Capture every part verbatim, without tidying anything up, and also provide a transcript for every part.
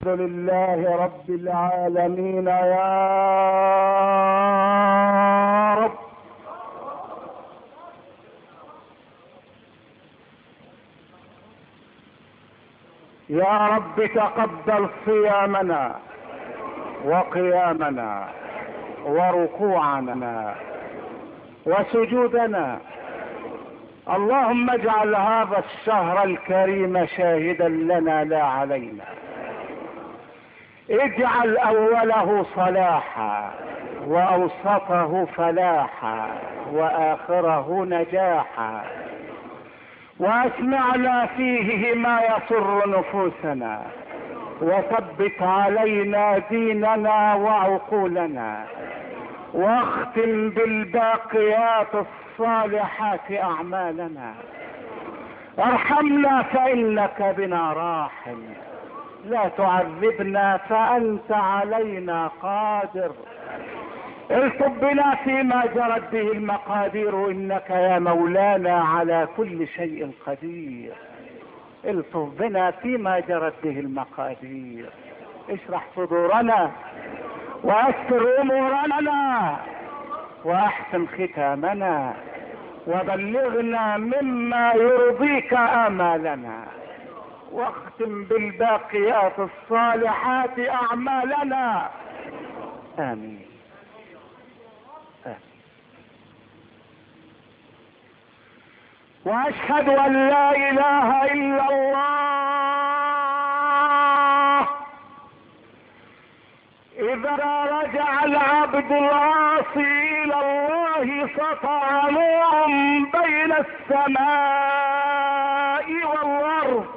لله رب العالمين يا رب. يا رب تقبل صيامنا وقيامنا وركوعنا وسجودنا. اللهم اجعل هذا الشهر الكريم شاهدا لنا لا علينا. اجعل اوله صلاحا واوسطه فلاحا واخره نجاحا، واسمعنا فيه ما يسر نفوسنا، وثبت علينا ديننا وعقولنا، واختم بالباقيات الصالحات اعمالنا. ارحمنا فانك بنا راحم، لا تعذبنا فانت علينا قادر. الطف بنا فيما جرت به المقادير، انك يا مولانا على كل شيء قدير. الطف بنا فيما جرت به المقادير، اشرح صدورنا ويسر امورنا واحسن ختامنا، وبلغنا مما يرضيك امالنا، واختم بالباقيات الصالحات اعمالنا. امين. واشهد ان لا اله الا الله. اذا رجع العبد العاصي الى الله سطع نور بين السماء والارض،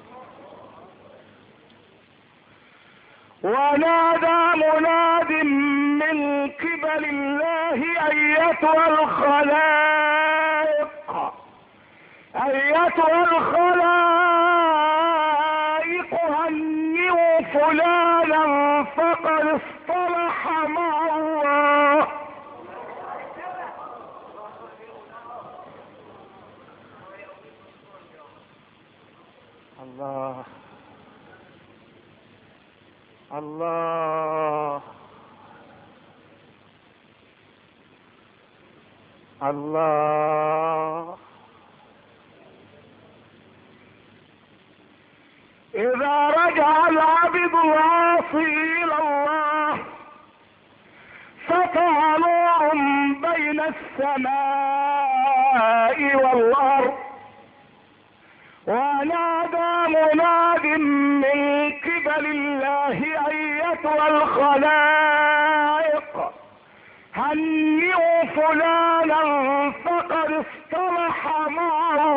ونادى مناد من قبل الله ايتها الخلائق ايتها الخلائق هنئوا فلانا فقد اصطلح مع الله. الله الله الله. إذا رجع العبد العاصي إلى الله سطع نور بين السماء والأرض، ونادى مناد من قبل الله أيتها الخلائق هنئوا فلانا فقد اصطلح مع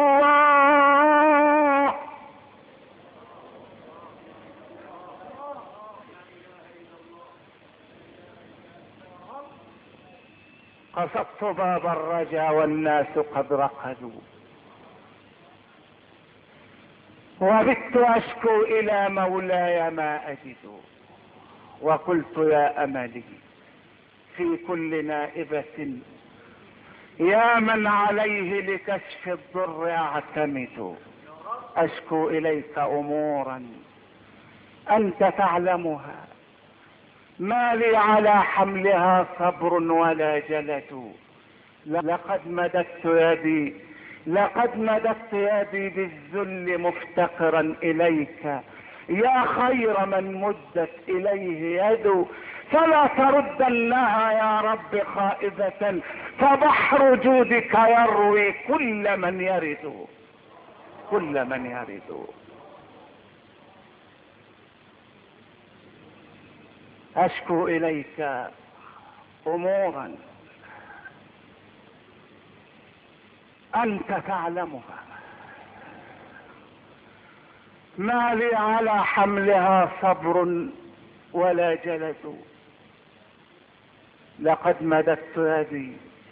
الله. قصدت باب الرجا والناس قد رقدوا، وبت اشكو الى مولاي ما اجد، وقلت يا املي في كل نائبة يا من عليه لكشف الضر اعتمد. اشكو اليك امورا انت تعلمها، ما لي على حملها صبر ولا جلد. لقد مددت يدي لقد مددت يدي بالذل مفتقرا اليك، يا خير من مدت اليه يد، فلا تردنها يا رب خائبة، فبحر جودك يروي كل من يرد كل من يرد. اشكو اليك امورا انت تعلمها، ما لي على حملها صبر ولا جلد. لقد مددت يدي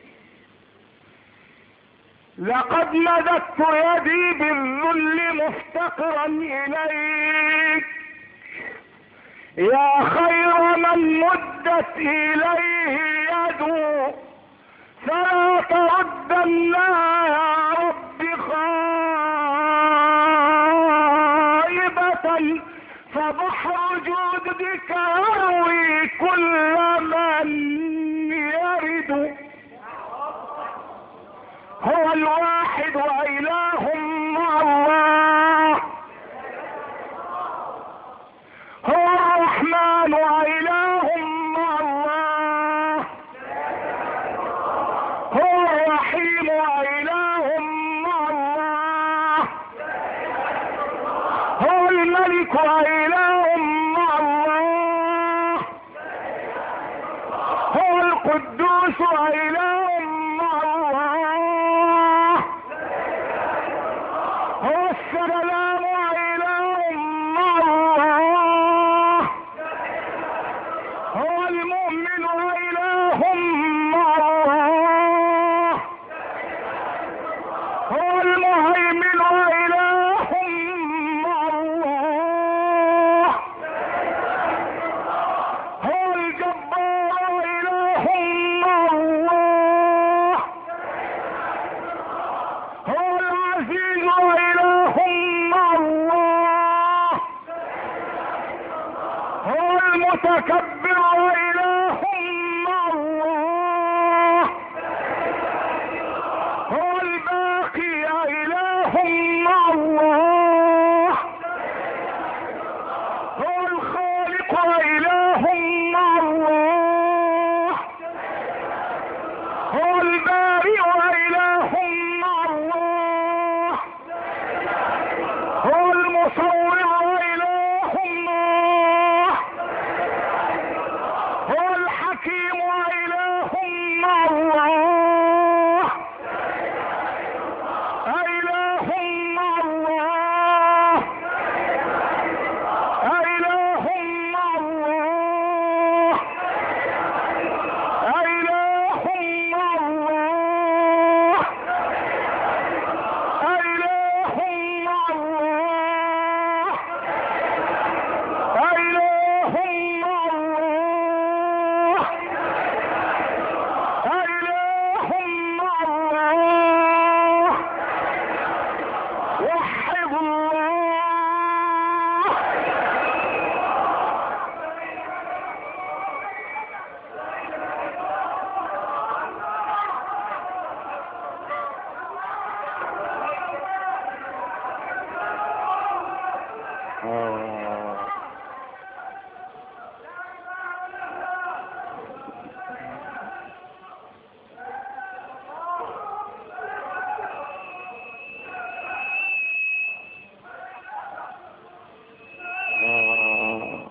لقد مددت يدي بالذل مفتقرا اليك، يا خير من مدت اليه يده، فلا تردنا يا رب خائبة، فبحر جودك هو المتكبر وإله مع الله، هو الباقي إله مع الله، هو الخالق إله مع الله، هو البارئ إله مع الله، هو المصور إله الله، هو الحكيم إله مع الله، إله مع الله، إله مع الله، إله مع الله، إله مع الله، إله مع الله، إله مع الله، وحد الله. آه. آه.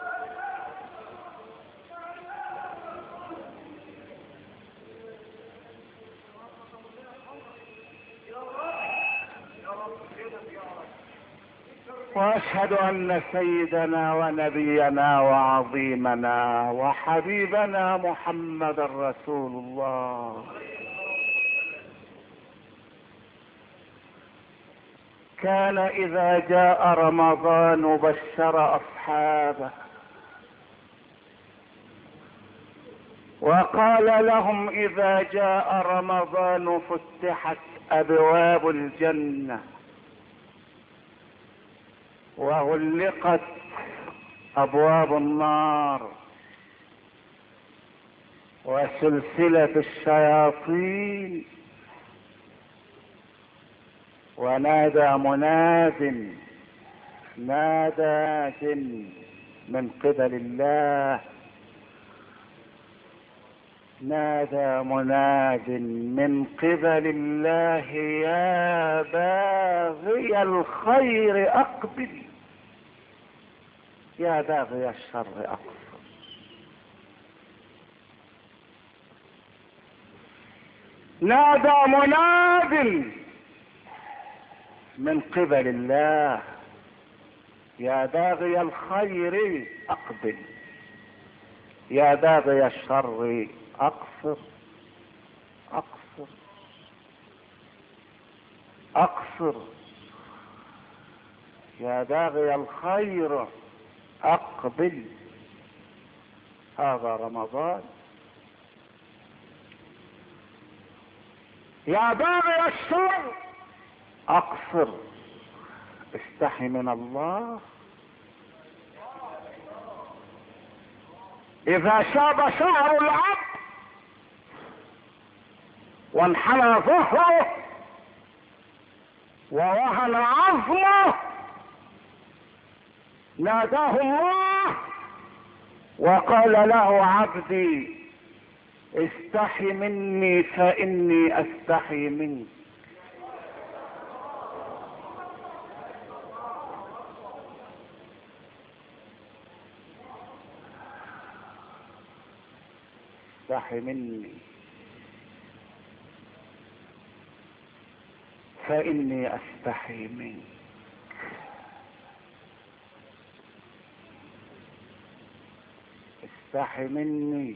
واشهد ان سيدنا ونبينا وعظيمنا وحبيبنا محمد رسول الله كان اذا جاء رمضان بشر اصحابه وقال لهم اذا جاء رمضان فتحت ابواب الجنة وغلقت ابواب النار وسلسلة الشياطين، ونادى مناد نادى من قبل الله، نادى مناد من قبل الله يا باغي الخير اقبل، يا باغي الشر اقصر. نادى مناد من قبل الله يا باغي الخير اقبل، يا باغي الشر اقصر اقصر اقصر، يا باغي الخير اقبل. هذا رمضان. يا باغي الشر اقصر، استحي من الله. اذا شاب شعر العبد وانحنى ظهره ووهن عظمه ناداه الله وقال له عبدي استحي مني فاني استحي منك. استحي مني فاني استحي منك. استحي مني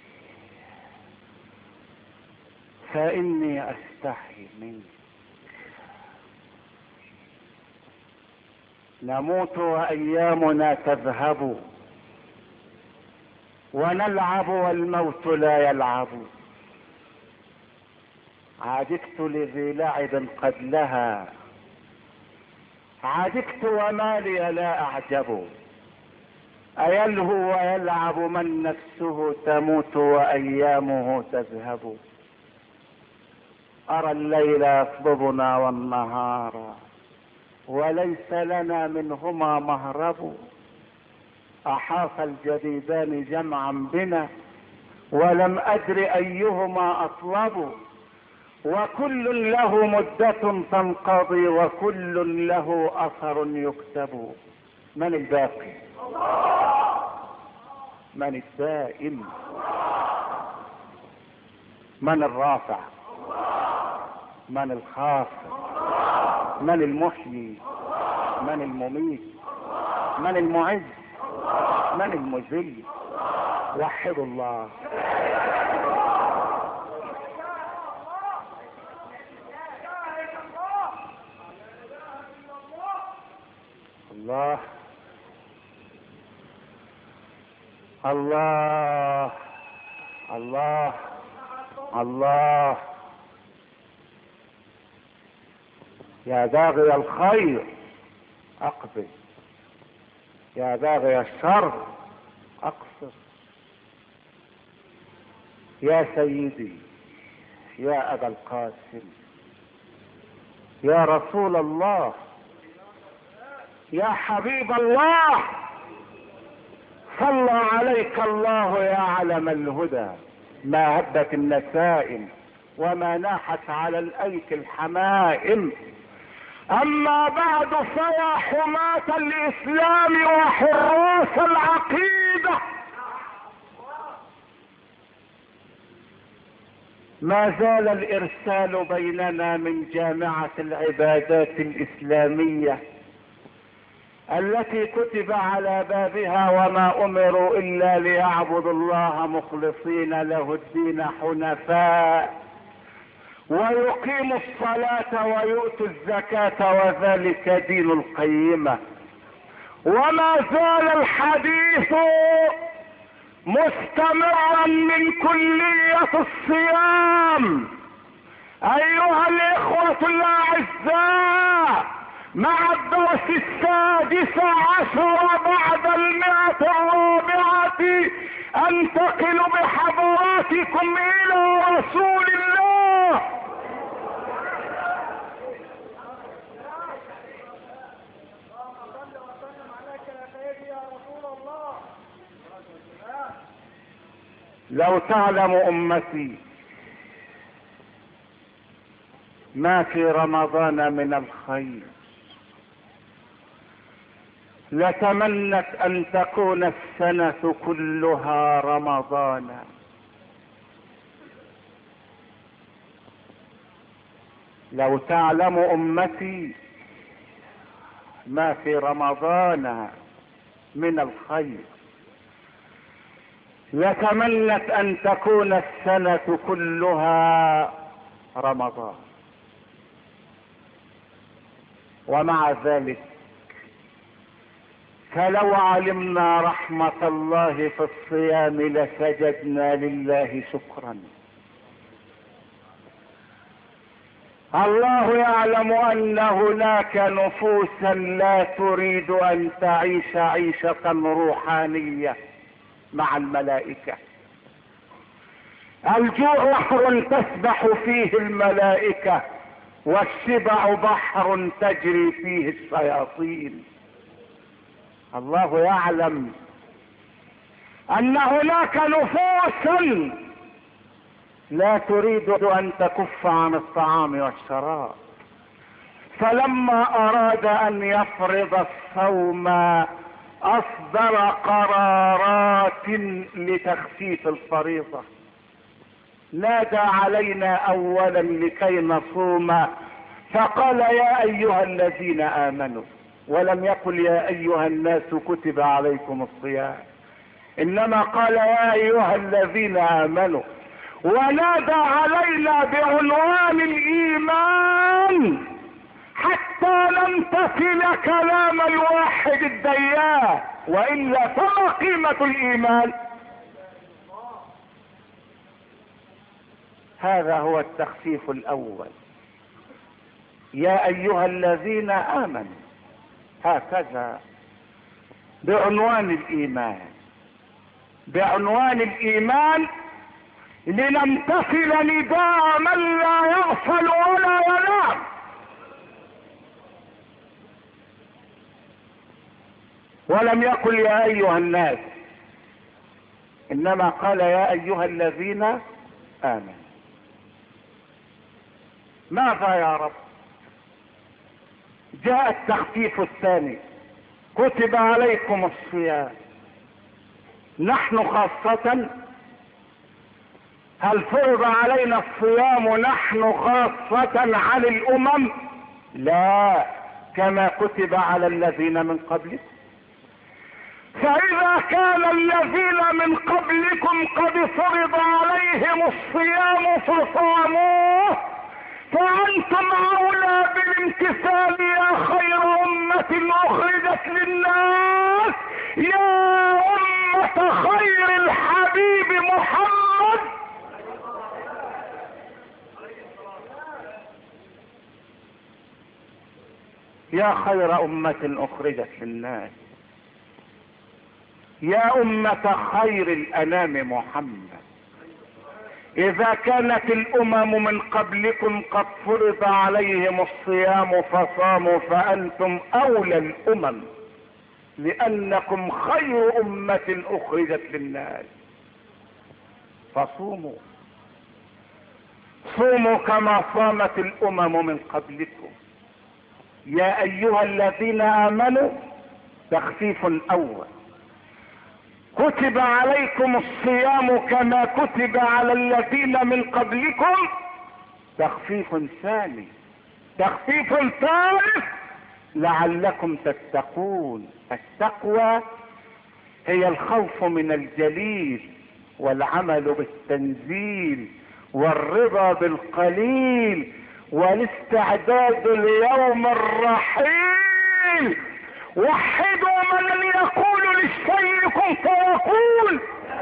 فاني استحي منك. نموت وايامنا تذهب ونلعب والموت لا يلعب. عجبت لذي لعب قد لها، عجبت وما لي لا اعجب. أيلهو ويلعب من نفسه تموت وأيامه تذهب. أرى الليل يطلبنا والنهار وليس لنا منهما مهرب. أحاط الجديدان جمعا بنا ولم أدر أيهما أطلب. وكل له مدة تنقضي وكل له أثر يكتب. من الباقي؟ من الدائم؟ من الرافع؟ من الخافض؟ من المحيي؟ من المميت؟ من المعز؟ من المذل؟ وحدوا الله. الله الله الله الله. يا باغي الخير اقبل، يا باغي الشر اقصر. يا سيدي يا ابا القاسم يا رسول الله يا حبيب الله، صلى عليك الله يا علم الهدى. ما هبت النسائم وما ناحت على الايك الحمائم. اما بعد فيا حماة الاسلام وحراس العقيدة، ما زال الارسال بيننا من جامعة العبادات الاسلامية التي كتب على بابها وما امروا الا ليعبدوا الله مخلصين له الدين حنفاء ويقيموا الصلاة ويؤتوا الزكاة وذلك دين القيمة. وما زال الحديث مستمرا من كلية الصيام ايها الاخوة الاعزاء، مع الدرس السادس عشر بعد المئة الرابعة انتقل بحضراتكم الى رسول الله لو تعلم امتي ما في رمضان من الخير لتمنت ان تكون السنة كلها رمضانا. لو تعلم امتي ما في رمضان من الخير لتمنت ان تكون السنة كلها رمضان. ومع ذلك فلو علمنا رحمة الله في الصيام لسجدنا لله شكرا. الله يعلم ان هناك نفوسا لا تريد ان تعيش عيشة روحانية مع الملائكة. الجوع بحر تسبح فيه الملائكة والشبع بحر تجري فيه الشياطين. الله يعلم ان هناك نفوسا لا تريد ان تكف عن الطعام والشراب، فلما اراد ان يفرض الصوم اصدر قرارات لتخفيف الفريضة. نادى علينا اولا لكي نصوم فقال يا ايها الذين امنوا، ولم يقل يا ايها الناس كتب عليكم الصيام، انما قال يا ايها الذين امنوا. ونادى علينا بعنوان الايمان حتى لم تصل كلام الواحد الديان، والا فما قيمة الايمان؟ هذا هو التخفيف الاول. يا ايها الذين امنوا، هكذا بعنوان الايمان، بعنوان الايمان لنمتثل نداء من لا يغفل ولا ينام. ولم يقل يا ايها الناس، انما قال يا ايها الذين امنوا. ماذا يا رب؟ جاء التخفيف الثاني، كتب عليكم الصيام. نحن خاصة، هل فرض علينا الصيام نحن خاصة عن الامم؟ لا، كما كتب على الذين من قبلكم. فاذا كان الذين من قبلكم قد فرض عليهم الصيام فصاموه، فانتم اولى بالامتثال يا خير امة اخرجت للناس، يا امة خير الحبيب محمد. يا خير امة اخرجت للناس، يا امة خير الانام محمد. اذا كانت الامم من قبلكم قد فرض عليهم الصيام فصاموا، فانتم اولى الامم، لانكم خير امة اخرجت للناس. فصوموا، صوموا كما صامت الامم من قبلكم. يا ايها الذين امنوا، تخفيف اول، كتب عليكم الصيام كما كتب على الذين من قبلكم. تخفيف ثاني، تخفيف ثالث، لعلكم تتقون. التقوى هي الخوف من الجليل، والعمل بالتنزيل، والرضا بالقليل، والاستعداد ليوم الرحيل. وحدوا من يقول للشيء كن فيكون.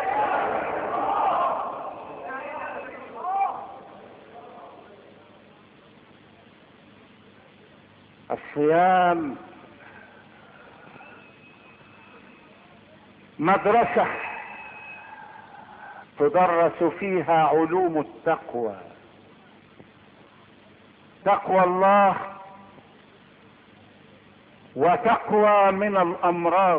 الصيام مدرسة تدرس فيها علوم التقوى، تقوى الله وتقوى من الامراض.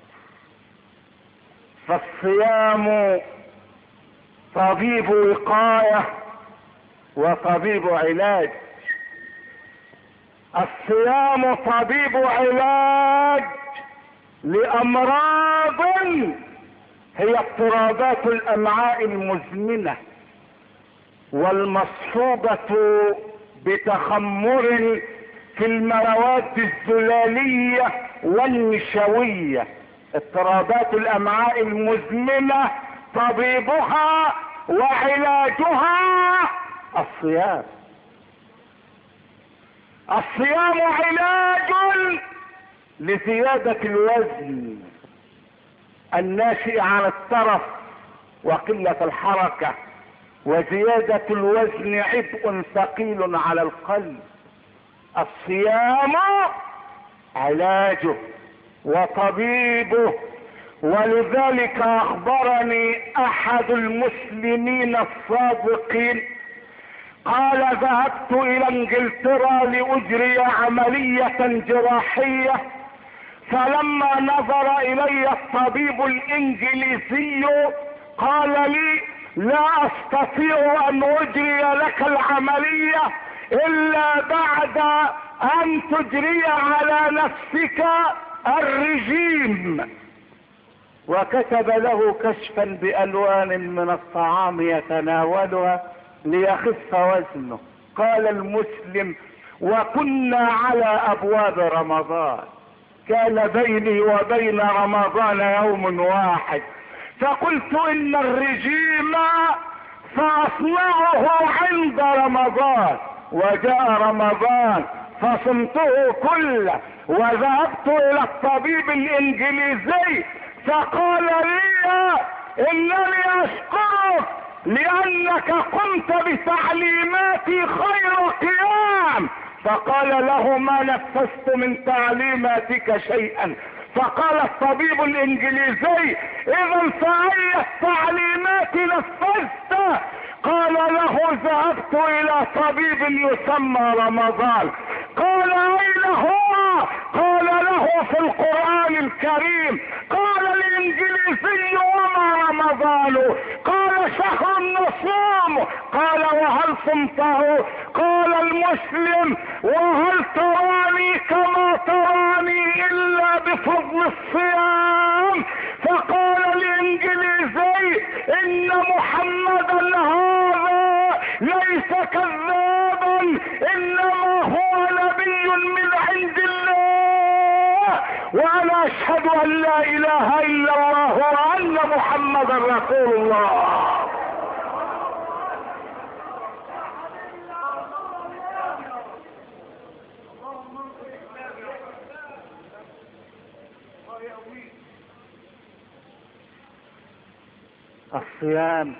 فالصيام طبيب وقاية وطبيب علاج. الصيام طبيب علاج لامراض هي اضطرابات الامعاء المزمنة، والمصحوبة بتخمر في المواد الزلالية والنشوية. اضطرابات الامعاء المزمنة طبيبها وعلاجها الصيام. الصيام علاج لزيادة الوزن الناشئ عن الترف وقلة الحركة، وزيادة الوزن عبء ثقيل على القلب. الصيام علاجه وطبيبه. ولذلك اخبرني احد المسلمين الصادقين قال: ذهبت الى انجلترا لاجري عملية جراحية، فلما نظر الي الطبيب الانجليزي قال لي: لا استطيع ان اجري لك العملية الا بعد ان تجري على نفسك الرجيم. وكتب له كشفا بالوان من الطعام يتناولها ليخف وزنه. قال المسلم: وكنا على ابواب رمضان، كان بيني وبين رمضان يوم واحد، فقلت ان الرجيم فاصنعه عند رمضان، وجاء رمضان فصمته كله. وذهبت الى الطبيب الانجليزي فقال لي: انني اشكرك لانك قمت بتعليماتي خير قيام. فقال له: ما نفذت من تعليماتك شيئا، فقال الطبيب الانجليزي: اذا فأي التعليمات نفذت؟ قال له: ذهبت الى طبيب يسمى رمضان. قال: اين هو؟ قال: له في القرآن الكريم. قال الانجليزي: وما رمضان؟ قال: شهر النصوم. قال: وهل صمته؟ قال المسلم: وهل تراني كما تراني الا بفضل الصيام؟ فقال الانجليزي: ان محمدا هذا ليس كذابا، انما هو نبي من عند الله، وانا اشهد ان لا اله الا الله وان محمدا رسول الله. الصيام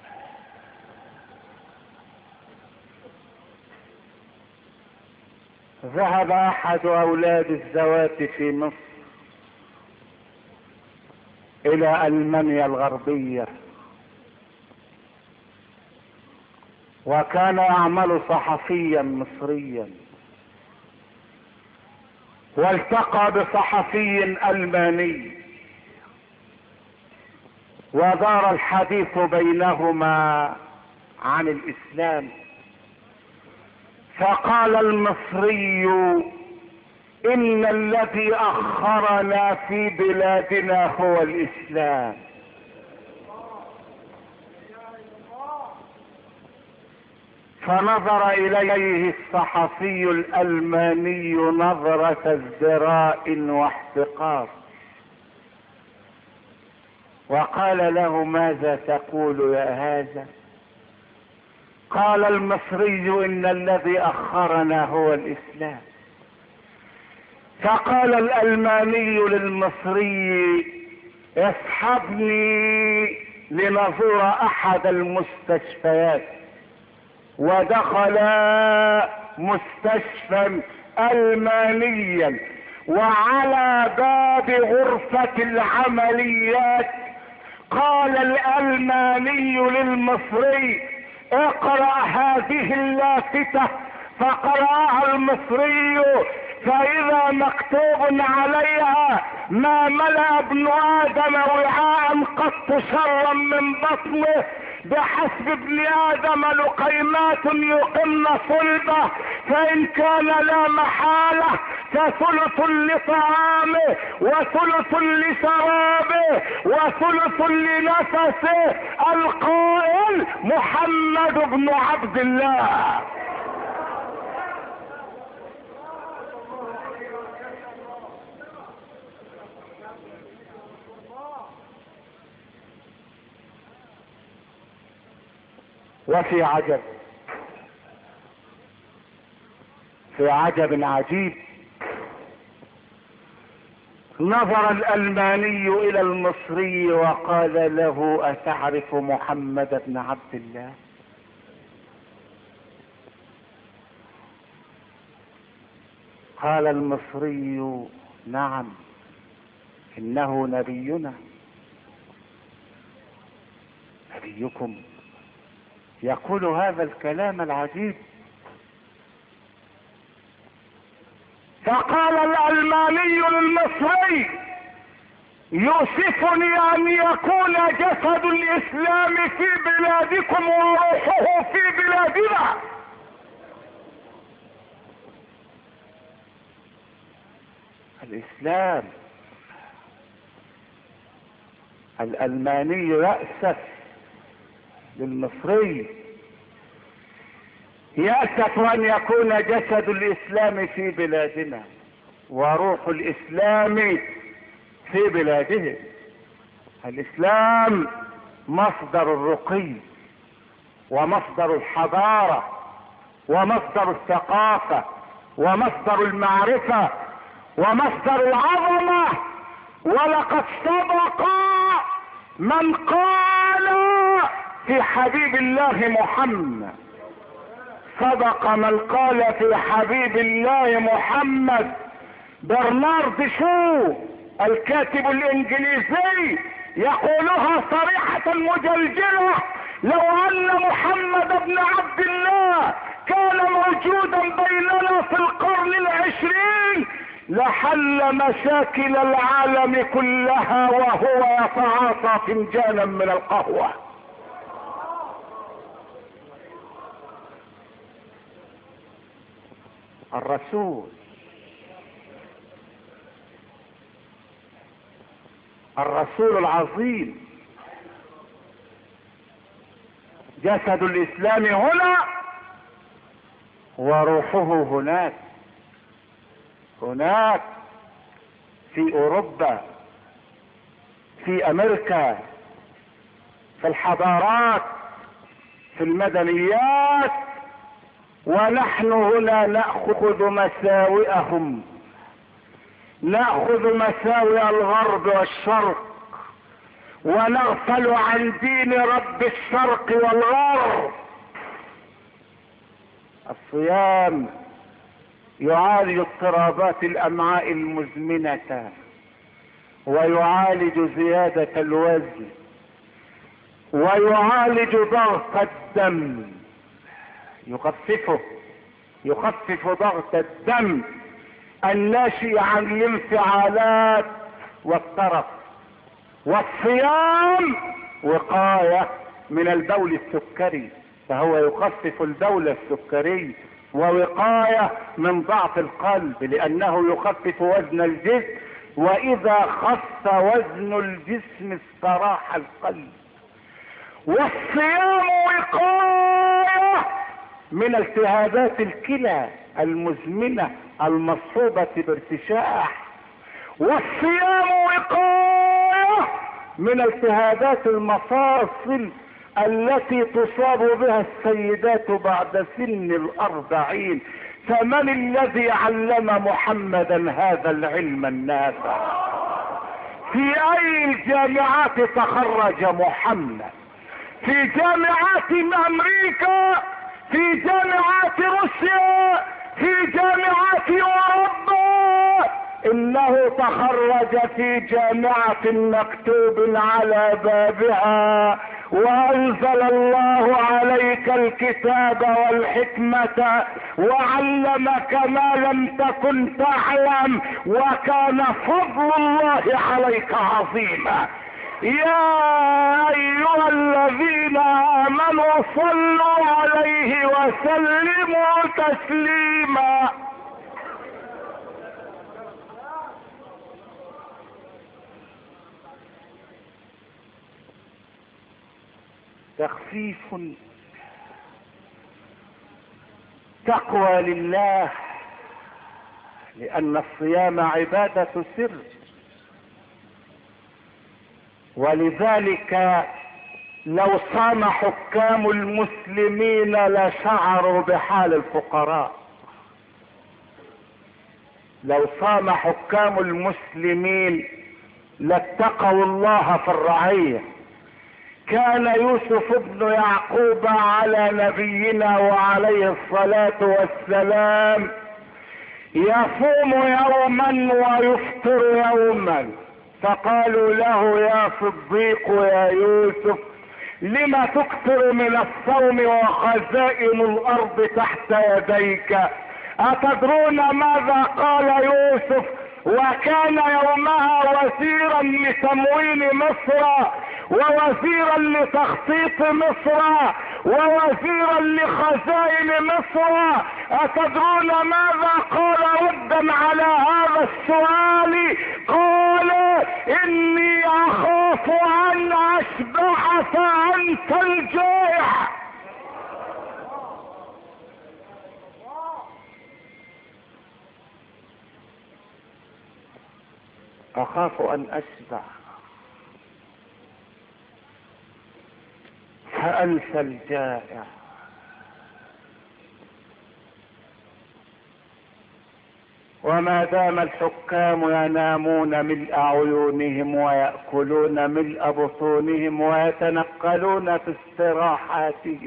ذهب احد اولاد الزوات في مصر الى المانيا الغربية، وكان يعمل صحفيا مصريا، والتقى بصحفي الماني ودار الحديث بينهما عن الاسلام. فقال المصري: ان الذي اخرنا في بلادنا هو الاسلام. فنظر اليه الصحفي الالماني نظرة ازدراء واحتقار، وقال له: ماذا تقول يا هذا؟ قال المصري: ان الذي اخرنا هو الاسلام. فقال الالماني للمصري: اصحبني لنزور احد المستشفيات. ودخل مستشفى المانيا، وعلى باب غرفة العمليات قال الالماني للمصري: اقرأ هذه اللافتة. فقرأها المصري، فإذا مكتوب عليها: ما ملأ ابن آدم وعاء قط شرا من بطنه، بحسب ابن آدم لقيمات يقمن صلبه، فإن كان لا محالة فثلث لطعامه وثلث لشرابه وثلث لنفسه. القائل محمد بن عبد الله. وفي عجب، في عجب عجيب، نظر الألماني إلى المصري وقال له: أتعرف محمد بن عبد الله؟ قال المصري: نعم، إنه نبينا. نبيكم يقول هذا الكلام العجيب؟ فقال الألماني للمصري: يؤسفني أن يكون جسد الإسلام في بلادكم وروحه في بلادنا. الإسلام. الألماني يأسف للمصري، يأسف أن يكون جسد الإسلام في بلادنا وروح الإسلام في بلاده. الإسلام مصدر الرقي ومصدر الحضارة ومصدر الثقافة ومصدر المعرفة ومصدر العظمة. ولقد صدق من قال في حبيب الله محمد، صدق من قال في حبيب الله محمد. برنارد شو الكاتب الانجليزي يقولها صريحة مجلجلة: لو ان محمد بن عبد الله كان موجودا بيننا في القرن العشرين لحل مشاكل العالم كلها وهو يتعاطى فنجانا من القهوة. الرسول الرسول العظيم جسد الاسلام هنا وروحه هناك، هناك في اوروبا، في امريكا، في الحضارات، في المدنيات، ونحن هنا نأخذ مساوئهم، نأخذ مساوئ الغرب والشرق، ونغفل عن دين رب الشرق والغرب. الصيام يعالج اضطرابات الامعاء المزمنة، ويعالج زيادة الوزن، ويعالج ضغط الدم، يخففه يخفف ضغط الدم الناشئ عن الانفعالات والترف. والصيام وقاية من البول السكري، فهو يخفف البول السكري، ووقاية من ضعف القلب لانه يخفف وزن الجسم، واذا خف وزن الجسم استراح القلب. والصيام وقاية من التهابات الكلى المزمنة المصحوبة بارتشاح. والصيام وقاية من التهابات المفاصل التي تصاب بها السيدات بعد سن الاربعين. فمن الذي علم محمدا هذا العلم النافع؟ في اي الجامعات تخرج محمد؟ في جامعات امريكا، في جامعات روسيا، في جامعات اوروبا. انه تخرج في جامعة مكتوب على بابها: وانزل الله عليك الكتاب والحكمة وعلمك ما لم تكن تعلم وكان فضل الله عليك عظيما. يا ايها الذين امنوا صلوا عليه وسلموا تسليما. تخفيف، تقوى لله، لان الصيام عبادة سر، ولذلك لو صام حكام المسلمين لشعروا بحال الفقراء. لو صام حكام المسلمين لاتقوا الله في الرعية. كان يوسف بن يعقوب على نبينا وعليه الصلاة والسلام يصوم يوما ويفطر يوما، فقالوا له: يا صديق يا يوسف، لما تكثر من الصوم وخزائن الارض تحت يديك؟ اتدرون ماذا قال يوسف وكان يومها وزيرا لتموين مصر ووزيرا لتخطيط مصر ووزيرا لخزائن مصر؟ اتدرون ماذا قال ردا على هذا السؤال؟ قال: اني اخاف ان اشبع فانت الجائع. اخاف ان اشبع فانت الجائع. وما دام الحكام ينامون ملء عيونهم ويأكلون ملء بطونهم ويتنقلون في استراحاتهم،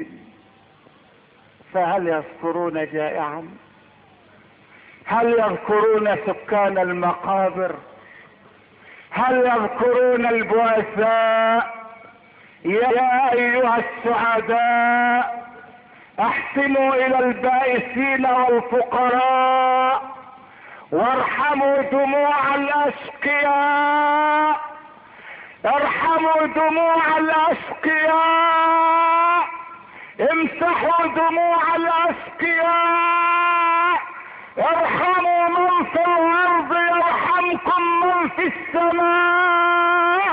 فهل يذكرون جائعا؟ هل يذكرون سكان المقابر؟ هل يذكرون البؤساء؟ يا ايها السعداء احسنوا الى البائسين والفقراء وارحموا دموع الاشقياء، ارحموا دموع الاشقياء، امسحوا دموع الاشقياء، ارحموا من في الارض يرحمكم من في السماء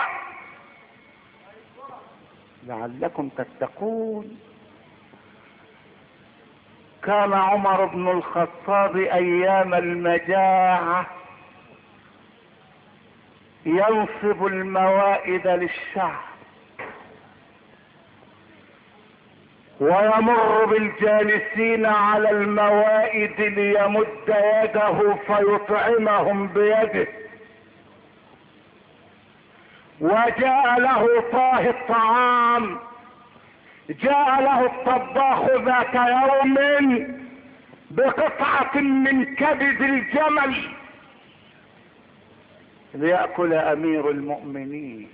لعلكم تتقون. كان عمر بن الخطاب ايام المجاعة ينصب الموائد للشعب ويمر بالجالسين على الموائد ليمد يده فيطعمهم بيده. وجاء له طاه الطعام، جاء له الطباخ ذات يوم بقطعة من كبد الجمل ليأكل امير المؤمنين.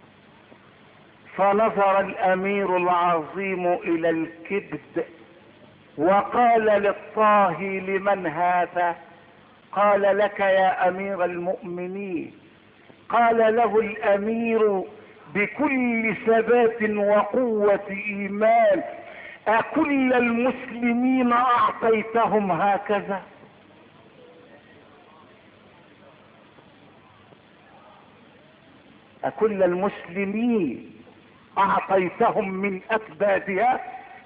فنظر الامير العظيم الى الكبد وقال للطاهي: لمن هذا؟ قال: لك يا امير المؤمنين. قال له الامير بكل ثبات وقوة ايمان: اكل المسلمين اعطيتهم هكذا؟ اكل المسلمين اعطيتهم من اكبادها؟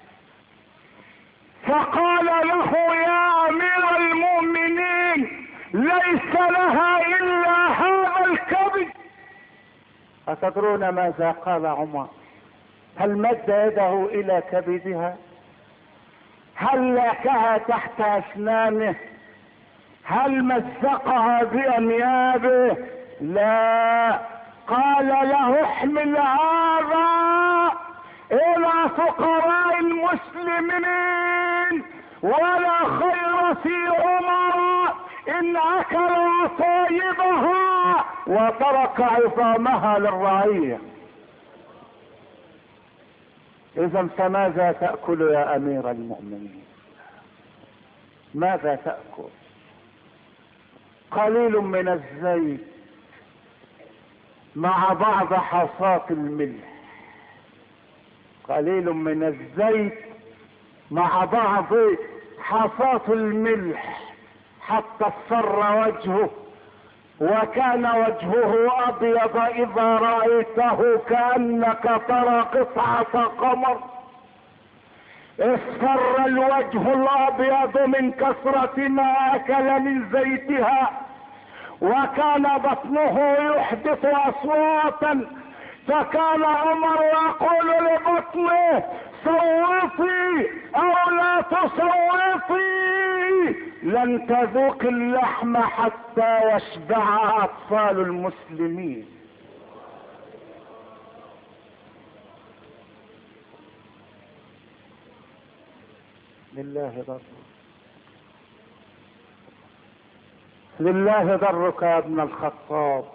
فقال له: يا امير المؤمنين ليس لها الا هذا الكبد. اتدرون ماذا قال عمر؟ هل مد يده الى كبدها؟ هل لاكها تحت اسنانه؟ هل مزقها بانيابه؟ لا. قال له: احمل هذا الى فقراء المسلمين، ولا خير في عمر ان اكل طيبها وترك عظامها للرعية. اذا فماذا تأكل يا امير المؤمنين؟ ماذا تأكل؟ قليل من الزيت مع بعض حصاة الملح، قليل من الزيت مع بعض حصاة الملح حتى اصفر وجهه، وكان وجهه ابيض اذا رأيته كأنك ترى قطعة قمر. اصفر الوجه الابيض من كثرة ما اكل من زيتها، وكان بطنه يحدث اصواتا، فكان عمر يقول لبطنه: صوتي او لا تصوتي، لن تذوق اللحم حتى يشبع اطفال المسلمين. لله ضرك، لله ضرك يا ابن الخطاب.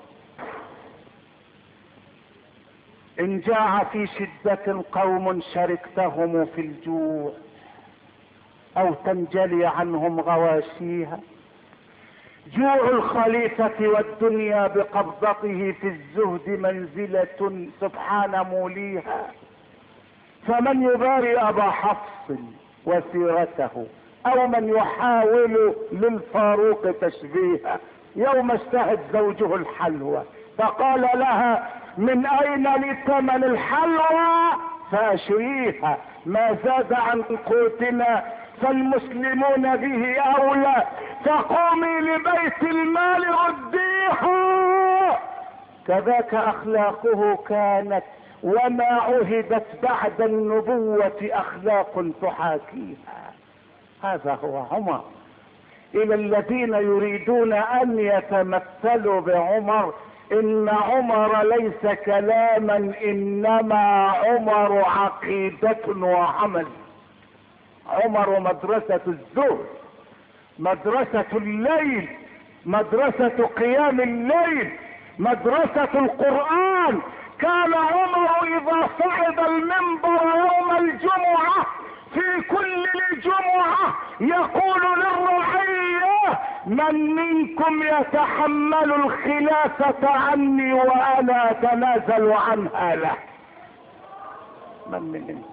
ان جاع في شدة قوم شركتهم في الجوع او تنجلي عنهم غواشيها. جوع الخليفة والدنيا بقبضته في الزهد منزلة سبحان موليها. فمن يباري ابا حفص وسيرته او من يحاول للفاروق تشبيها. يوم اشتهت زوجه الحلوى فقال لها: من اين لثمن الحلوى؟ فاشريها، ما زاد عن قوتنا فالمسلمون به اولى، فقومي لبيت المال رديها. كذاك اخلاقه كانت، وما عهدت بعد النبوة اخلاق تحاكيها. هذا هو عمر. الى الذين يريدون ان يتمثلوا بعمر: ان عمر ليس كلاما، انما عمر عقيدة وعمل. عمر مدرسة الزهد، مدرسة الليل، مدرسة قيام الليل، مدرسة القرآن. كان عمر اذا صعد المنبر يوم الجمعة في كل الجمعة يقول للرعية: من منكم يتحمل الخلافة عني وانا اتنازل عنها له؟ من منكم؟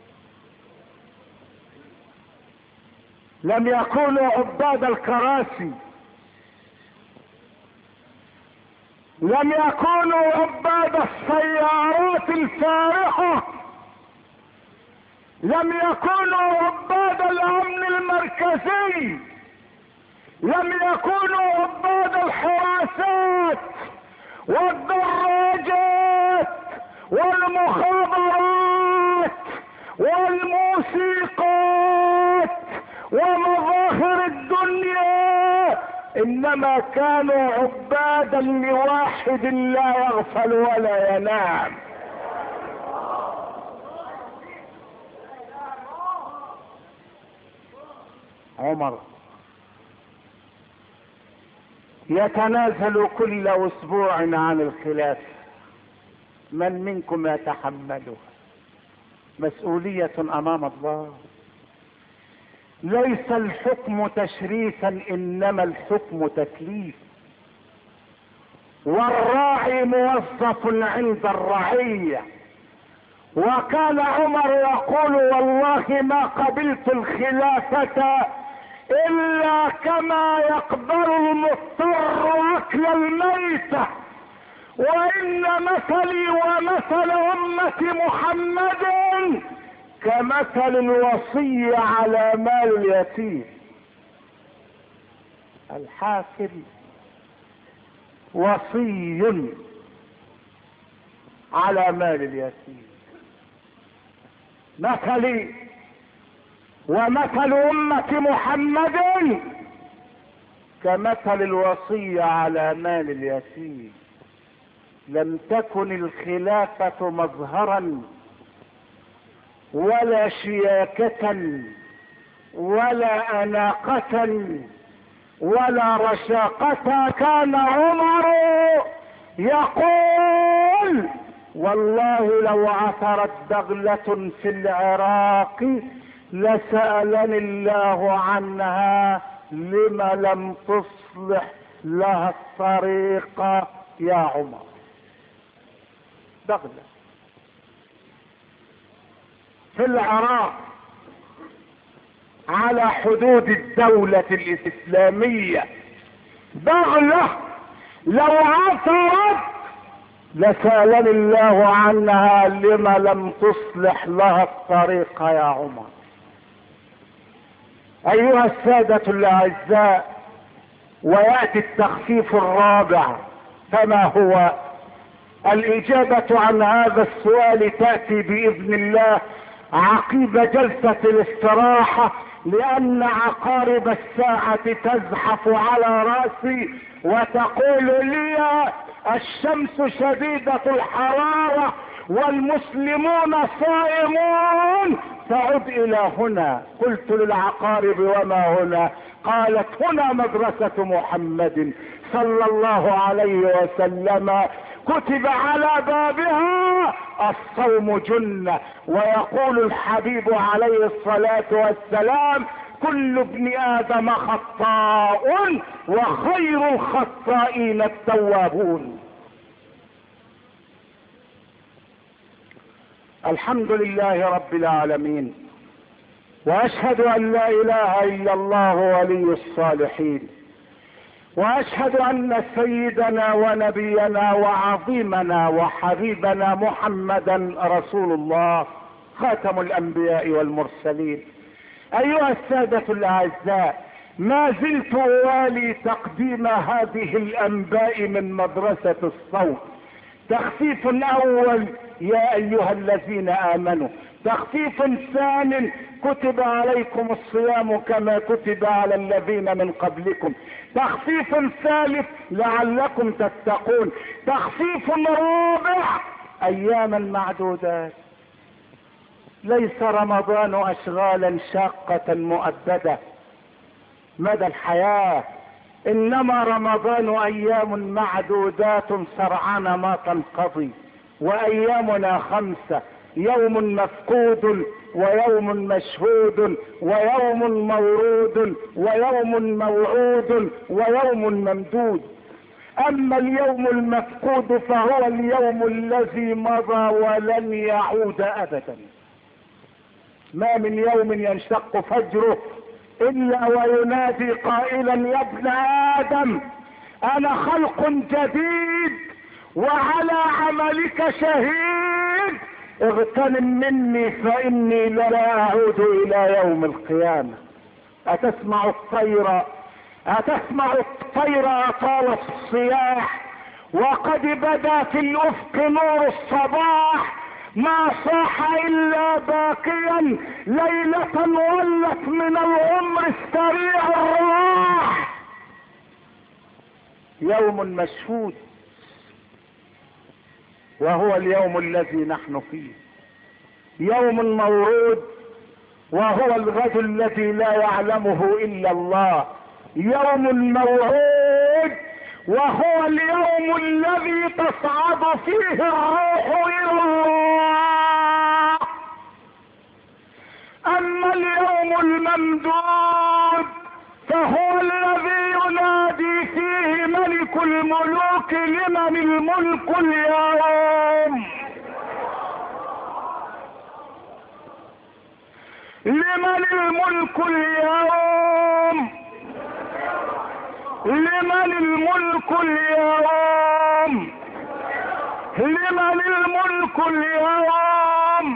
لم يكونوا عباد الكراسي، لم يكونوا عباد السيارات الفارهة، لم يكونوا عباد الامن المركزي، لم يكونوا عباد الحراسات والدراجات والمخابرات والموسيقات ومظاهر الدنيا، انما كانوا عبادا لواحد لا يغفل ولا ينام. عمر يتنازل كل اسبوع عن الخلافة. من منكم يتحملها؟ مسؤولية امام الله. ليس الحكم تشريفا انما الحكم تكليف، والراعي موظف عند الرعية. وكان عمر يقول: والله ما قبلت الخلافة الا كما يقبل المضطر اكل الميتة، وان مثلي ومثل امة محمد كمثل الوصي على مال اليتيم. الحاكم وصي على مال اليتيم. مثلي ومثل أمة محمد كمثل الوصي على مال اليتيم. لم تكن الخلافة مظهرا ولا شياكة ولا أناقة ولا رشاقة. كان عمر يقول: والله لو عثرت دغلة في العراق لسألني الله عنها لما لم تصلح لها الطريق يا عمر. دغلة في العراق على حدود الدولة الإسلامية، دغلة لو عثرت لسألني الله عنها لما لم تصلح لها الطريق يا عمر. أيها السادة الأعزاء، ويأتي التخفيف الرابع، فما هو؟ الإجابة عن هذا السؤال تأتي بإذن الله عقب جلسة الاستراحة، لأن عقارب الساعة تزحف على رأسي وتقول لي: الشمس شديدة الحرارة والمسلمون صائمون، تعد إلى هنا. قلت للعقارب: وما هنا؟ قالت: هنا مدرسة محمد صلى الله عليه وسلم، كتب على بابها الصوم جنة. ويقول الحبيب عليه الصلاة والسلام: كل ابن آدم خطاء وخير الخطائين التوابون. الحمد لله رب العالمين، واشهد ان لا اله الا الله ولي الصالحين، واشهد ان سيدنا ونبينا وعظيمنا وحبيبنا محمدا رسول الله خاتم الانبياء والمرسلين. ايها السادة الاعزاء، ما زلت اوالي تقديم هذه الانباء من مدرسة الصوت. تخفيف اول: يا ايها الذين امنوا. تخفيف ثان: كتب عليكم الصيام كما كتب على الذين من قبلكم. تخفيف ثالث: لعلكم تتقون. تخفيف رابع: اياما معدودات. ليس رمضان اشغالا شاقة مؤبدة مدى الحياة، انما رمضان ايام معدودات سرعان ما تنقضي، وايامنا خمسة: يوم مفقود، ويوم مشهود، ويوم مورود، ويوم موعود، ويوم ممدود. اما اليوم المفقود فهو اليوم الذي مضى ولن يعود ابدا. ما من يوم ينشق فجره الا وينادي قائلا: يا ابن ادم انا خلق جديد وعلى عملك شهيد، اغتنم مني فاني لا اعود الى يوم القيامة. اتسمع الطير اتسمع الطير اطال الصياح، وقد بدا في الافق نور الصباح، ما صاح الا باقيا ليلة ولت من العمر السريع الراح. يوم مشهود وهو اليوم الذي نحن فيه، يوم مورود وهو الغد الذي لا يعلمه الا الله، يوم موعود وهو اليوم الذي تصعد فيه الروح الى الله. اما اليوم الممدود فهو الذي ينادي فيه ملك الملوك: لمن الملك اليوم؟ لمن الملك اليوم؟ لمن الملك اليوم؟ لمن الملك اليوم؟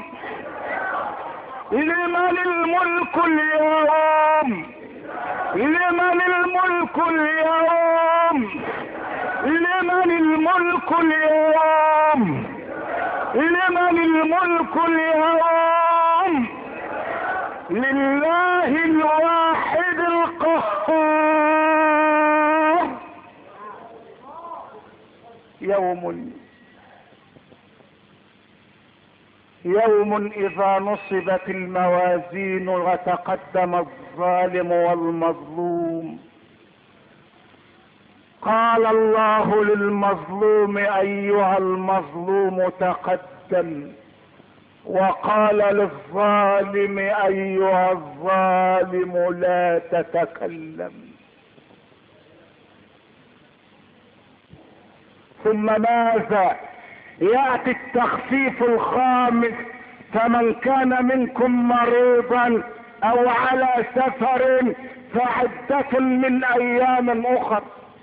لمن الملك اليوم؟ لمن الملك اليوم؟ لمن الملك اليوم؟ لمن الملك اليوم؟ لله الواحد القهار. يوم يوم اذا نصبت الموازين وتقدم الظالم والمظلوم، قال الله للمظلوم: ايها المظلوم تقدم، وقال للظالم: ايها الظالم لا تتكلم. ثم ماذا؟ يأتي التخفيف الخامس: فمن كان منكم مريضا او على سفر فعدة من ايام اخر.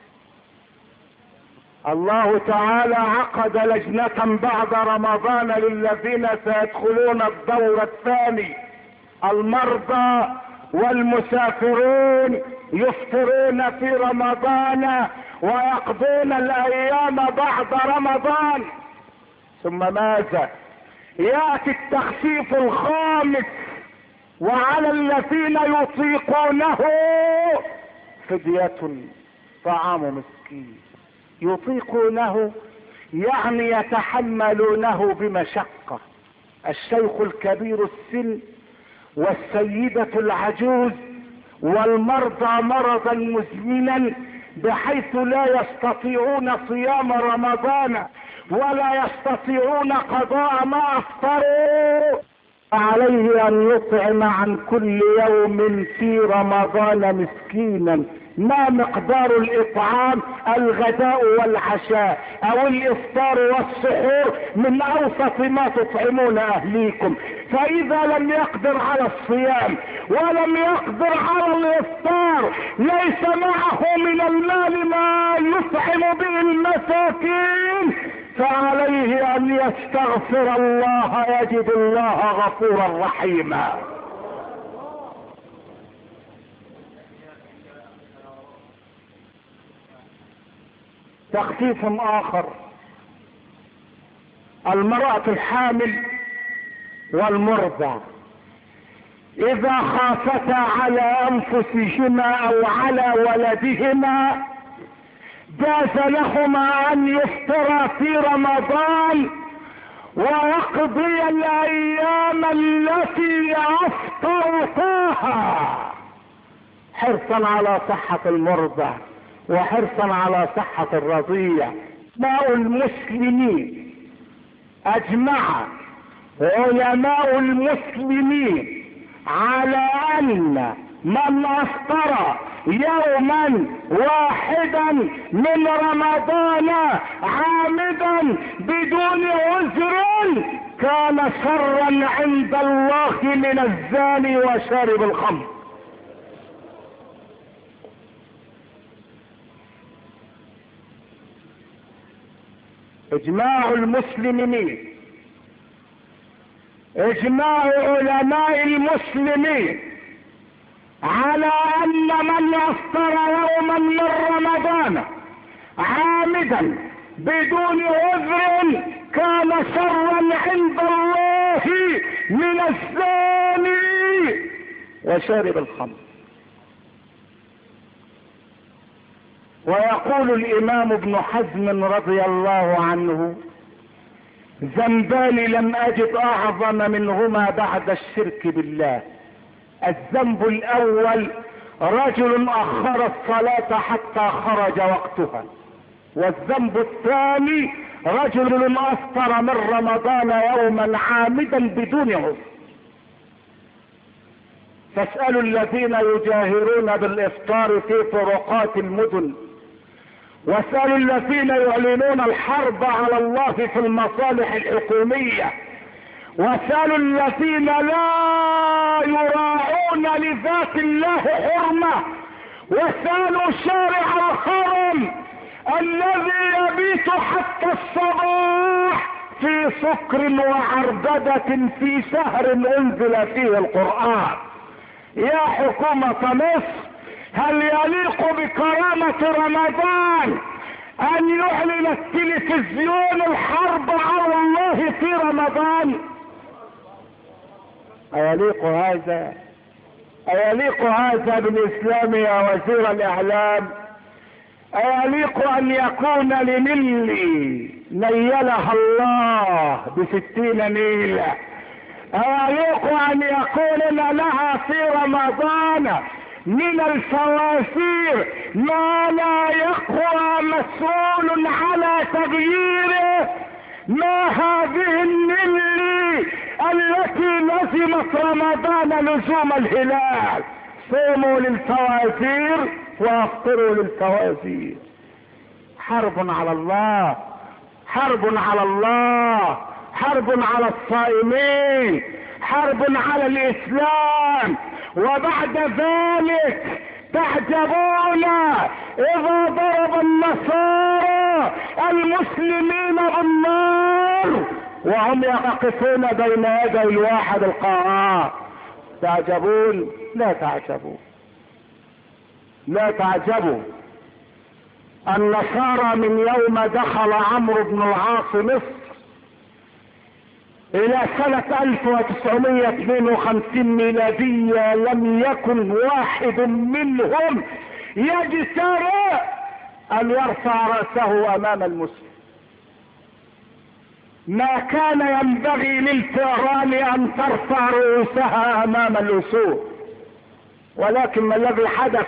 الله تعالى عقد لجنة بعد رمضان للذين سيدخلون الدور الثاني: المرضى والمسافرون يفطرون في رمضان ويقضون الايام بعد رمضان. ثم ماذا؟ يأتي التخفيف الخامس: وعلى الذين يطيقونه فدية طعام مسكين. يطيقونه يعني يتحملونه بمشقة. الشيخ الكبير السن والسيدة العجوز والمرضى مرضا مزمنا بحيث لا يستطيعون صيام رمضان ولا يستطيعون قضاء ما افطروا، عليه ان يطعم عن كل يوم في رمضان مسكينا. ما مقدار الاطعام؟ الغداء والعشاء او الافطار والسحور من اوسط ما تطعمون اهليكم. فاذا لم يقدر على الصيام ولم يقدر على الافطار، ليس معه من المال ما يطعم به المساكين، فعليه ان يستغفر الله، يجد الله غفورا رحيما. تخفيف اخر: المرأة الحامل والمرضع اذا خافتا على انفسهما او على ولدهما جاز لهما ان يفطرا في رمضان ويقضي الايام التي افطرتاها حرصا على صحة المرضع وحرصا على صحة الرضيع. علماء المسلمين اجمع علماء المسلمين على ان من افطر يوما واحدا من رمضان عامدا بدون عذر كان شرا عند الله من الزاني وشارب الخمر. اجماع المسلمين، اجماع علماء المسلمين على ان من افطر يوما من رمضان عامدا بدون عذر كان شرا عند الله من الزاني وشارب الخمر. ويقول الامام ابن حزم رضي الله عنه: ذنبان لم اجد اعظم منهما بعد الشرك بالله. الذنب الاول رجل اخر الصلاة حتى خرج وقتها، والذنب الثاني رجل افطر من رمضان يوما عامدا بدون عذر. فاسألوا الذين يجاهرون بالافطار في طرقات المدن، واسألوا الذين يعلنون الحرب على الله في المصالح الحكومية، واسألوا الذين لا يراعون لذات الله حرمة، واسألوا شارع الحرم الذي يبيت حتى الصباح في سكر وعربدة في شهر انزل فيه القرآن. يا حكومة مصر، هل يليق بكرامة رمضان ان يعلن التلفزيون الحرب على الله في رمضان؟ ايليق هذا؟ ايليق هذا بالاسلام يا وزير الاعلام؟ ايليق ان يكون لنيلي نيلها الله بستين نيلة، ايليق ان يكون لها في رمضان من الفواسير ما لا يقوى مسؤول على تغييره؟ ما هذه النيلي التي لزمت رمضان لزوم الهلال؟ صوموا للفوازير وافطروا للفوازير. حرب على الله، حرب على الله، حرب على الصائمين، حرب على الاسلام. وبعد ذلك تعجبون اذا ضرب النصارى المسلمين بالنار وهم يقفون بين يدي الواحد القهار. تعجبون؟ لا تعجبوا، لا تعجبوا. النصارى من يوم دخل عمرو بن العاص مصر الى سنة الف وتسعمائة واثنين وخمسين ميلادية لم يكن واحد منهم يجترئ ان يرفع رأسه امام المسلم. ما كان ينبغي للفئران ان ترفع رؤوسها امام الاسود، ولكن ما الذي حدث؟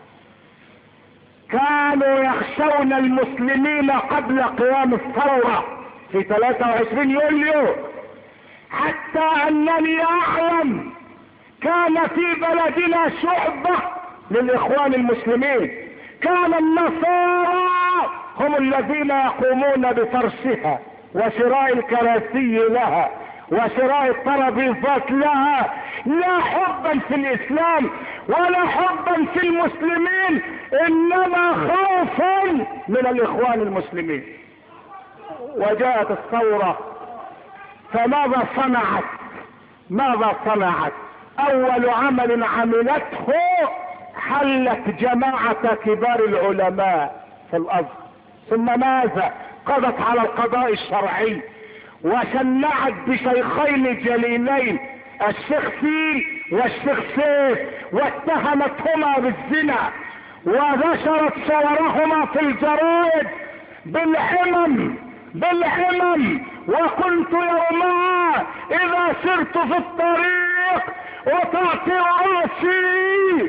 كانوا يخشون المسلمين قبل قيام الثورة في ثلاثة وعشرين يوليو، حتى انني اعلم كان في بلدنا شعبة للاخوان المسلمين كان النصارى هم الذين يقومون بفرشها وشراء الكراسي لها وشراء الترابيزات لها، لا حبا في الاسلام ولا حبا في المسلمين، انما خوفا من الاخوان المسلمين. وجاءت الثورة، فماذا صنعت؟ ماذا صنعت؟ اول عمل عملته حلت جماعة كبار العلماء في الارض، ثم ماذا؟ قضت على القضاء الشرعي وشنعت بشيخين جليلين الشيخ فيل والشيخ سيف واتهمتهما بالزنا ونشرت صورهما في الجرائد بالحمم بالحمم. وكنت يومها اذا سرت في الطريق وتعطي راسي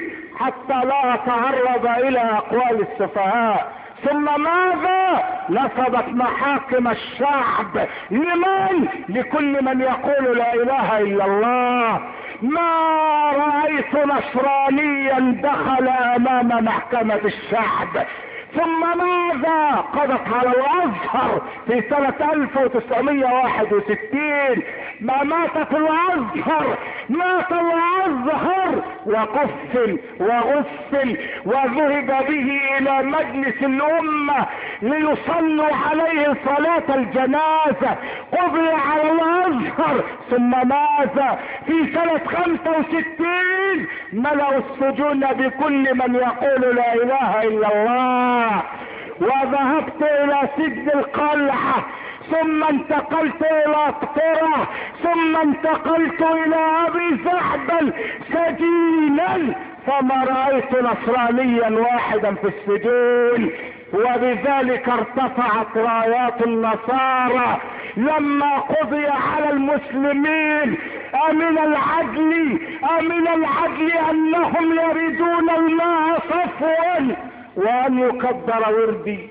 حتى لا اتعرض الى اقوال السفهاء. ثم ماذا؟ نصبت محاكم الشعب. لمن؟ لكل من يقول لا اله الا الله. ما رأيت نصرانيا دخل امام محكمة الشعب. ثم ماذا؟ قضت على الازهر في سنة الف وتسعمائة وواحد وستين. ما ماتت الازهر، مات الازهر وقفل وغسل وذهب به الى مجلس الامة ليصلوا عليه صلاة الجنازة. قضي على الازهر. ثم ماذا؟ في سنة خمسة وستين ملأوا السجون بكل من يقول لا اله الا الله. وذهبت الى سجن القلعة، ثم انتقلت الى قطرة، ثم انتقلت الى ابي زعبل سجينا، فما رأيت نصرانيا واحدا في السجون. وبذلك ارتفعت رايات النصارى لما قضي على المسلمين. امن العدل، امن العدل انهم يريدون الماء صفوا، وان يكبر وردي،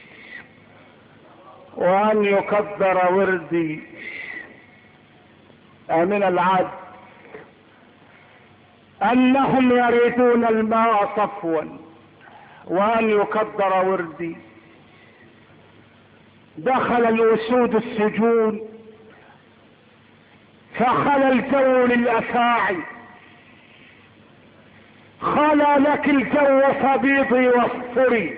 وان يكبر وردي. امن العدل انهم يريدون الماء صفوا، وان يكبر وردي. دخل الاسود السجون فخلى الجو للافاعي. خلى لك الجو فبيضي واصفري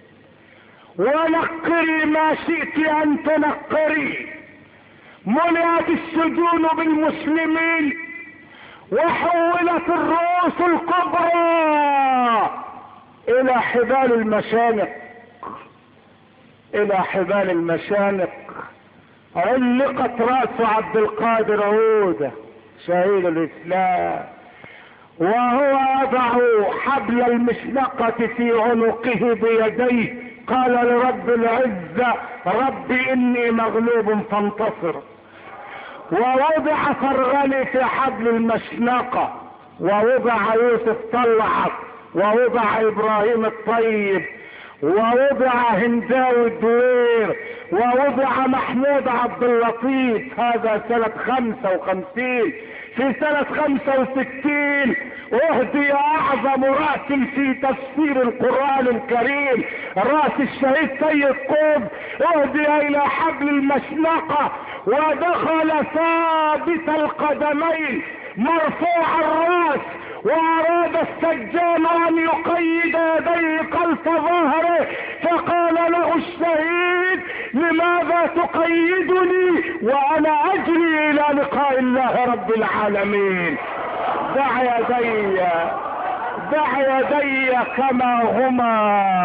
ونقري ما شئت ان تنقري. ملئت السجون بالمسلمين وحولت الرؤوس الكبرى الى حبال المشانق، الى حبال المشانق. علقت رأس عبد القادر عودة شهيد الاسلام وهو يضع حبل المشنقة في عنقه بيديه. قال لرب العزة رب اني مغلوب فانتصر. ووضع فرغلي في حبل المشنقة، ووضع يوسف طلعت، ووضع ابراهيم الطيب، ووضع هنداوي الدوير، ووضع محمود عبد اللطيف. هذا سنة خمسة وخمسين. في سنة خمسة وستين اهدي اعظم رأس في تفسير القرآن الكريم، رأس الشهيد سيد قطب، اهدي الى حبل المشنقة ودخل ثابت القدمين مرفوع الرأس. واراد السجان ان يقيد يديه خلف ظهره، فقال له الشهيد لماذا تقيدني وانا اجري الى لقاء الله رب العالمين؟ دع يدي، دع يدي كما هما،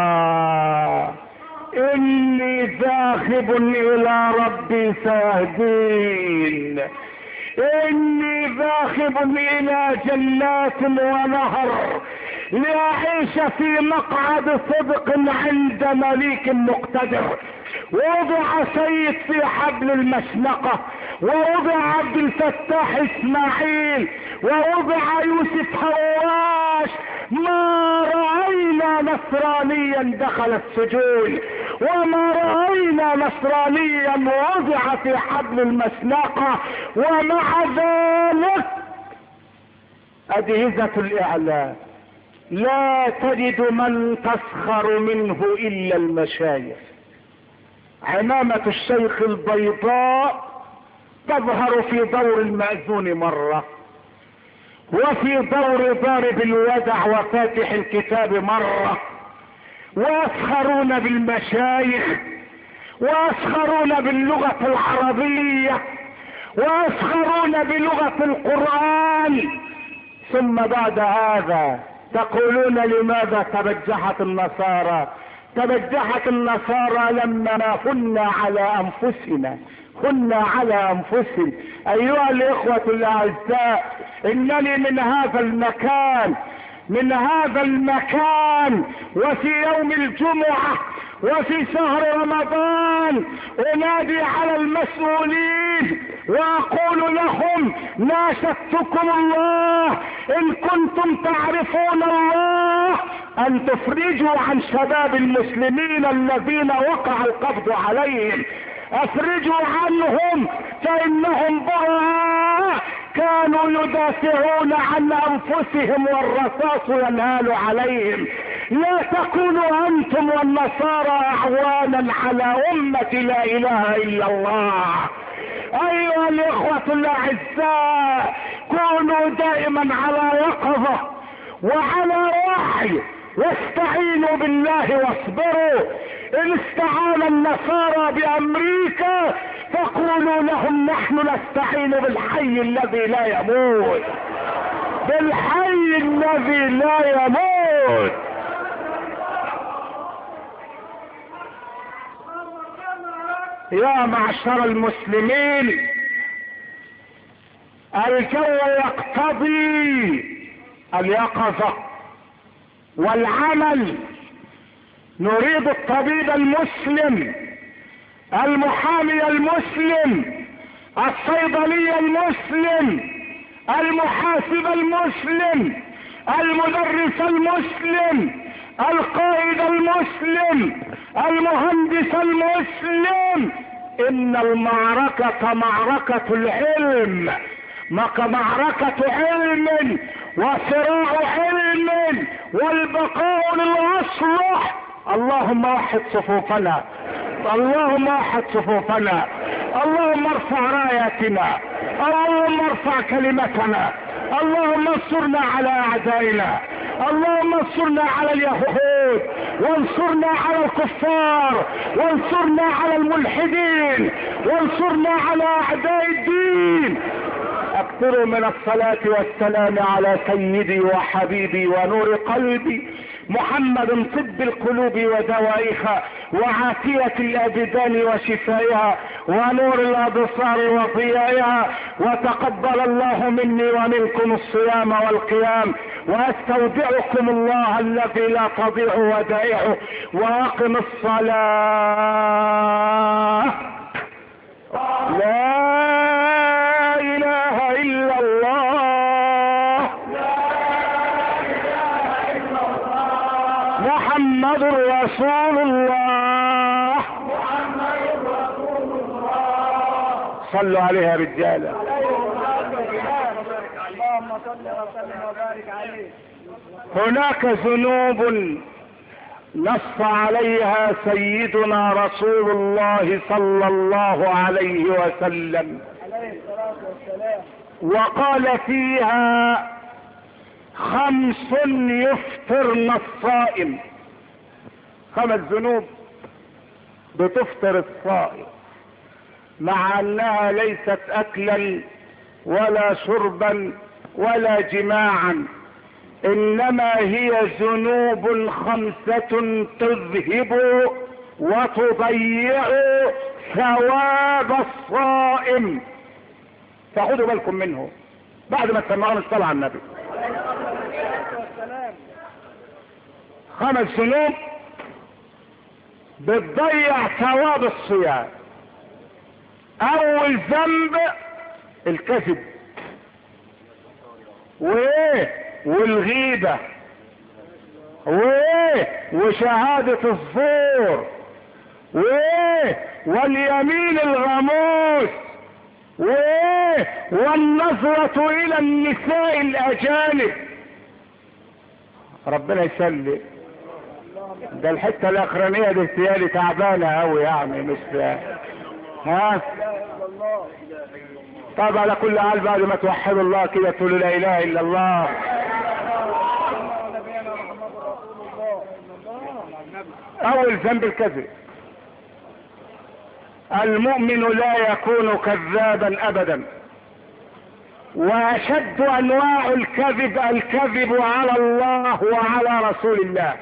اني ذاهب الى ربي سيهدين. اني ذاهب الى جنات ونهر لأعيش في مقعد صدق عند مليك مقتدر. ووضع سيد في حبل المشنقة، ووضع عبد الفتاح اسماعيل، ووضع يوسف هواش. ما رأينا نصرانيا دخل السجون، وما رأينا نصرانيا وضع في حبل المشنقة. ومع ذلك أجهزة الإعلام لا تجد من تسخر منه إلا المشايخ. عمامة الشيخ البيضاء تظهر في دور المأذون مرة، وفي دور ضارب الودع وفاتح الكتاب مرة. ويسخرون بالمشايخ، ويسخرون باللغة العربية، ويسخرون بلغة القرآن. ثم بعد هذا تقولون لماذا تبجحت النصارى؟ تبجحت النصارى لما كنا على انفسنا، كنا على انفسهم. ايها الاخوة الاعزاء، انني من هذا المكان، من هذا المكان وفي يوم الجمعة وفي شهر رمضان انادي على المسؤولين واقول لهم: ناشدتكم الله ان كنتم تعرفون الله ان تفرجوا عن شباب المسلمين الذين وقع القبض عليهم، افرجوا عنهم فانهم براء كانوا يدافعون عن انفسهم والرصاص ينهال عليهم. لا تكونوا انتم والنصارى اعوانا على امة لا اله الا الله. ايها الاخوة الاعزاء، كونوا دائما على يقظة وعلى وعي، واستعينوا بالله واصبروا. ان استعان النصارى بامريكا فقولوا لهم: نحن نستعين بالحي الذي لا يموت، بالحي الذي لا يموت. يا معشر المسلمين، الجو يقتضي اليقظة والعمل. نريد الطبيب المسلم، المحامي المسلم، الصيدلي المسلم، المحاسب المسلم، المدرس المسلم، القائد المسلم، المهندس المسلم. ان المعركة معركة العلم، معركة علم وصراع علم، والبقاء للأصلح. اللهم وحد صفوفنا، اللهم وحد صفوفنا، اللهم ارفع راياتنا، اللهم ارفع كلمتنا، اللهم انصرنا على اعدائنا، اللهم انصرنا على اليهود، وانصرنا على الكفار، وانصرنا على الملحدين، وانصرنا على اعداء الدين. اكثروا من الصلاة والسلام على سيدي وحبيبي ونور قلبي محمد، طب القلوب ودوائها، وعافية الابدان وشفائها، ونور الابصار وضيائها. وتقبل الله مني ومنكم الصيام والقيام، واستودعكم الله الذي لا تضيع ودائعه. واقم الصلاة. لا اله الا الله، محمد رسول الله. صلوا عليها رجالا. اللهم صل وسلم وبارك عليه. هناك ذنوب نص عليها سيدنا رسول الله صلى الله عليه وسلم، عليه الصلاة والسلام، وقال فيها: خمس يفطرن الصائم. خمس ذنوب بتفطر الصائم، مع انها ليست اكلا ولا شربا ولا جماعا، انما هي ذنوب خمسة تذهب وتضيع ثواب الصائم. فخذوا بالكم منه بعد ما تسمعون الصلاة على النبي. خمس ذنوب بتضيع ثواب الصيام. اول ذنب الكذب، وايه والغيبة، وايه وشهادة الزور، وايه واليمين الغموس، وايه والنظرة الى النساء الاجانب. ربنا يسلم. ده الحتة الاخرانية دي ارتيالي تعبانة اوي يعني، مش ها. طب على كل حال بعد ما توحدوا الله كده تقولوا لا اله الا الله. اول ذنب الكذب. المؤمن لا يكون كذابا ابدا، واشد انواع الكذب الكذب على الله وعلى رسول الله.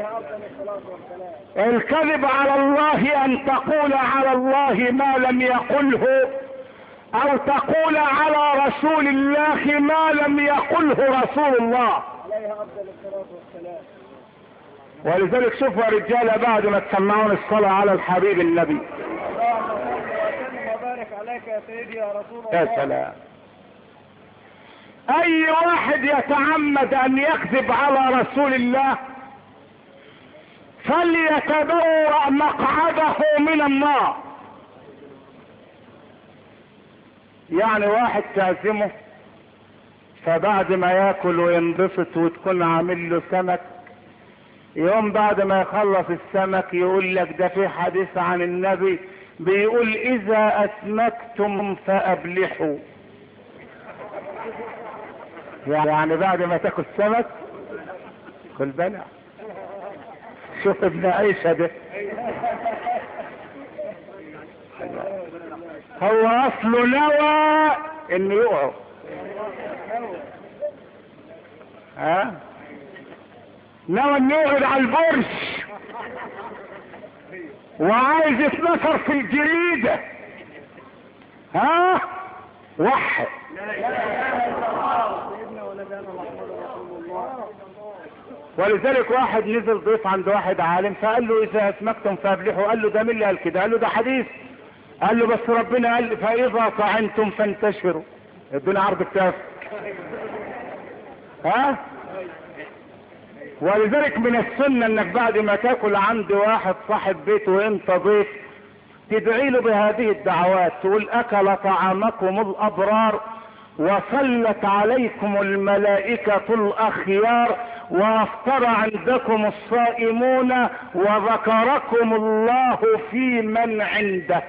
الكذب على الله ان تقول على الله ما لم يقله، او تقول على رسول الله ما لم يقله رسول الله. ولذلك شوفوا يا رجاله بعد ما تسمعون الصلاه على الحبيب النبي. اللهم صل وسلم وبارك عليك يا سيدي يا رسول الله. يا سلام. اي واحد يتعمد ان يكذب على رسول الله فليتبوأ مقعده من النار. يعني واحد تعزمه فبعد ما ياكل وينبسط وتكون عامل له سمك، يوم بعد ما يخلص السمك يقول لك ده في حديث عن النبي بيقول اذا اسمكتم فابلحوا. يعني بعد ما تاكل سمك كل بلع. شوف ابن عيسى ده هو اصله نوى انه يقعد. ها نوى انه يقعد على البرج وعايز يتنشر في الجريدة. ها وحد ولذلك واحد نزل ضيف عند واحد عالم فقال له اذا اسمكتم فابلحوا. قال له ده مين اللي قال كده؟ قال له ده حديث. قال له بس ربنا قال فاذا طعنتم فانتشروا. ادوني عرض الكاف. ها ولذلك من السنة انك بعد ما تاكل عند واحد صاحب بيت وانت ضيف تدعي له بهذه الدعوات، تقول اكل طعامكم الابرار وصلت عليكم الملائكة الاخيار وافطر عندكم الصائمون وذكركم الله في من عنده.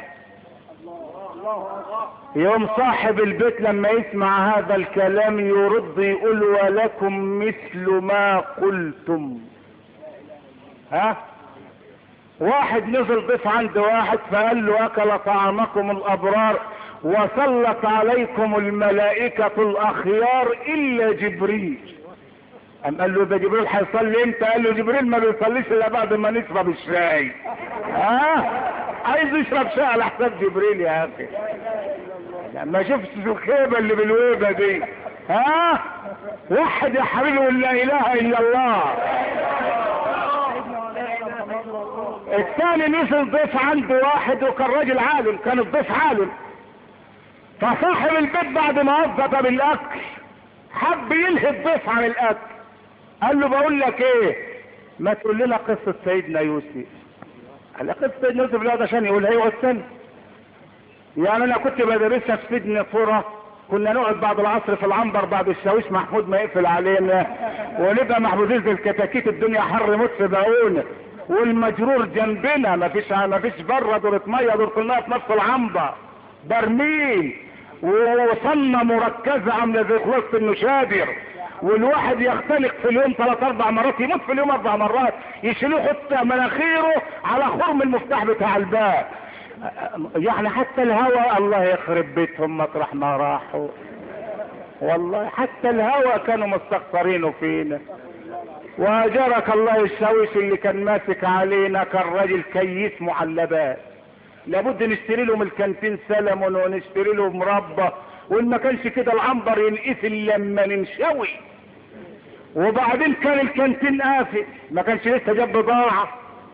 يوم صاحب البيت لما يسمع هذا الكلام يرد يقول ولكم مثل ما قلتم. ها واحد نزل ضيف عند واحد فقال له اكل طعامكم الابرار وصلت عليكم الملائكة الاخيار الا جبريل. قام قال له ده جبريل هيصلي امتى؟ قال له جبريل ما بيصليش الا بعد ما نشرب الشاي. ها عايز يشرب شاي على حساب جبريل يا اخي. ما شفتش الخيبة اللي بالويبة دي. ها وحد يا حبيبي لا اله الا الله. الثاني نزل ضيف عنده واحد وكان راجل عالم، كان الضيف عالم، فصاحب البيت بعد ما وظف بالاكل حب ينهي الضيف عن الاكل. قال له بقول لك ايه ما تقول لنا قصة سيدنا يوسف. قال قصة سيدنا يوسف لا ده عشان يقولها يقعد سنة. يعني انا كنت بدرسها في سجن قرى، كنا نقعد بعد العصر في العنبر بعد الشاويش محمود ما يقفل علينا ونبقى محبوسين زي الكتاكيت، الدنيا حر موت في بقونا والمجرور جنبنا، ما فيش ما فيش بره دورة ميه، دورة الميه في نفس العنبر برميل وصلنا مركزة عاملة زي خلاصة النشادر، والواحد يختلق في اليوم ثلاث اربع مرات، يموت في اليوم اربع مرات، يشيلوه يحط مناخيره على خرم المفتاح بتاع الباب. يعني حتى الهوى الله يخرب بيتهم مطرح ما راحوا، والله حتى الهوى كانوا مستخسرينه فينا. واجرك الله الشاويش اللي كان ماسك علينا كان راجل كيس معلبات، لابد نشتري له من الكانتين سلمون ونشتري له مربى، وان ما كانش كده العنبر ينقفل لما ننشوي. وبعدين كان الكانتين قافل ما كانش لسه جاب بضاعه،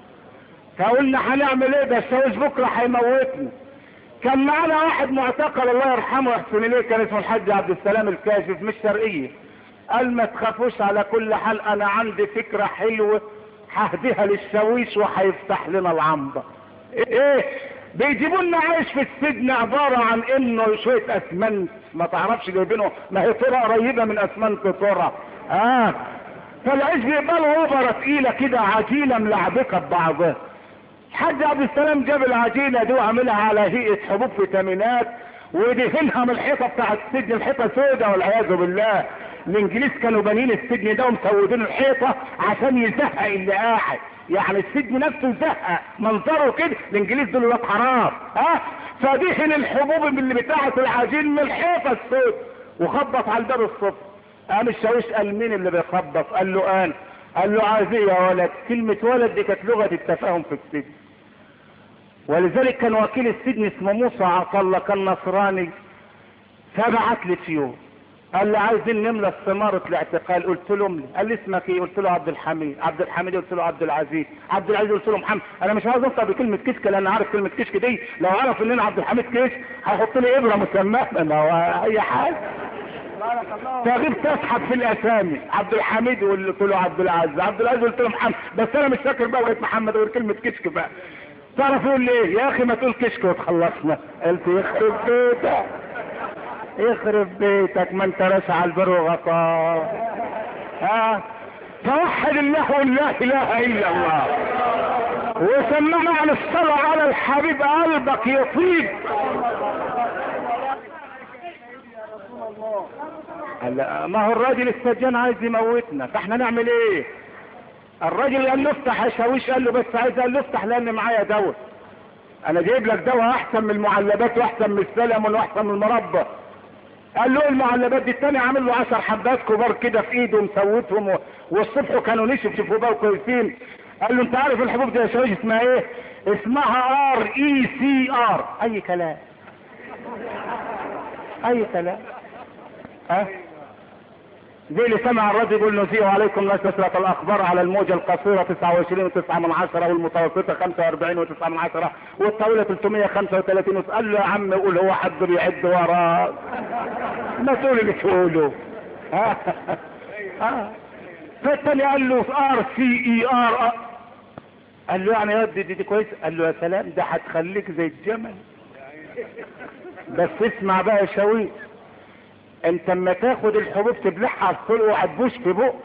فقلنا هنعمل ايه ده الشاويش بكره هيموتنا. كان معانا واحد معتقل الله يرحمه ويحسن اليه كان اسمه الحاج عبد السلام الكاشف مش شرقيه، قال ما تخافوش على كل حال انا عندي فكره حلوه ههديها للشاويش وهيفتح لنا العنبر. ايه بيجيبوا لنا عيش في السجن عباره عن انه شويه اسمنت ما تعرفش جايبينه، ما هي طرق قريبه من اسمنت طرق. اه فالعيش بيقبلوا اوبره تقيله كده عجينه ملعبكه ببعضها. الحاج عبد السلام جاب العجينه دي وعملها على هيئه حبوب فيتامينات ودهنها من الحيطه بتاع السجن، الحيطه سوداء والعياذ بالله. الانجليز كانوا بانيين السجن ده ومسودين الحيطه عشان يزهق اللي قاعد، يعني السجن نفسه زهق منظره كده، الانجليز دول ولاد حرام. ها فدهن الحبوب اللي بتاعه العجين من الحيطه السود وخبط على الباب الصبح. قام الشاويش قال مين اللي بيخبط؟ قال له انا. قال له عايز ايه يا ولد؟ كلمه ولد دي كانت لغه التفاهم في السجن، ولذلك كان وكيل السجن اسمه موسى عطله كان نصراني، فبعت لي في يوم قال لي عايزين نملى استمارة الاعتقال. قلت له املي. قال لي اسمك ايه؟ قلت له عبد الحميد. عبد الحميد قلت له عبد العزيز. عبد العزيز قلت له محمد. انا مش عايز اوصل بكلمة كشك لان عارف كلمة كشك دي لو عرف ان انا عبد الحميد كشك هيحط لي ابره مسماه انا اي حاجه. فغبت اسحب في الاسامي. عبد الحميد قلت له عبد العزيز. عبد العزيز قلت له محمد. بس انا مش فاكر بقى بقيت محمد غير كلمة كشك بقى. تعرف يقول لي ايه؟ يا اخي ما تقول كشك وتخلصنا. قلت يخرب بيتك يخرب بيتك ما انت راسع على البر وغطاه. ها توحد الله ولا لا اله الا الله وسمعنا عن الصلاة على الحبيب قلبك يطيب. ما هو الراجل السجان عايز يموتنا فاحنا نعمل ايه؟ الراجل قال له افتح يا شاويش. قال له بس عايز قال له افتح لان معايا دواء. انا جايب لك دواء احسن من المعلبات واحسن من السلم واحسن من المربى. قال له المعلبات دي التاني عامل له عشر حبات كبار كده في ايده ومسوتهم و... والصبح كانوا نشف شوفوا بقى كويسين. قال له انت عارف الحبوب دي يا شاويش اسمها ايه؟ اسمها ار اي سي ار. اي كلام اي كلام. ها زي اللي سمع الرجل يقول نزيه عليكم لا تسرق الاخبار على الموجة القصيرة تسعة وعشرين وتسعة من عشرة والمتوسطة خمسة واربعين وتسعة من عشرة والطويلة ثلاثمية وخمسة وثلاثين. قال له يا عم قول هو حد بيعد وراك ما تقول اللي تقوله. ها ها فالتاني قال له ار سي اي ار. قال له يعني يا دي, دي, دي كويس. قال له يا سلام ده هتخليك زي الجمل. بس اسمع بقى يا شاويش انت اما تاخد الحبوب تبلعها على الصلق وهتبوش في بقك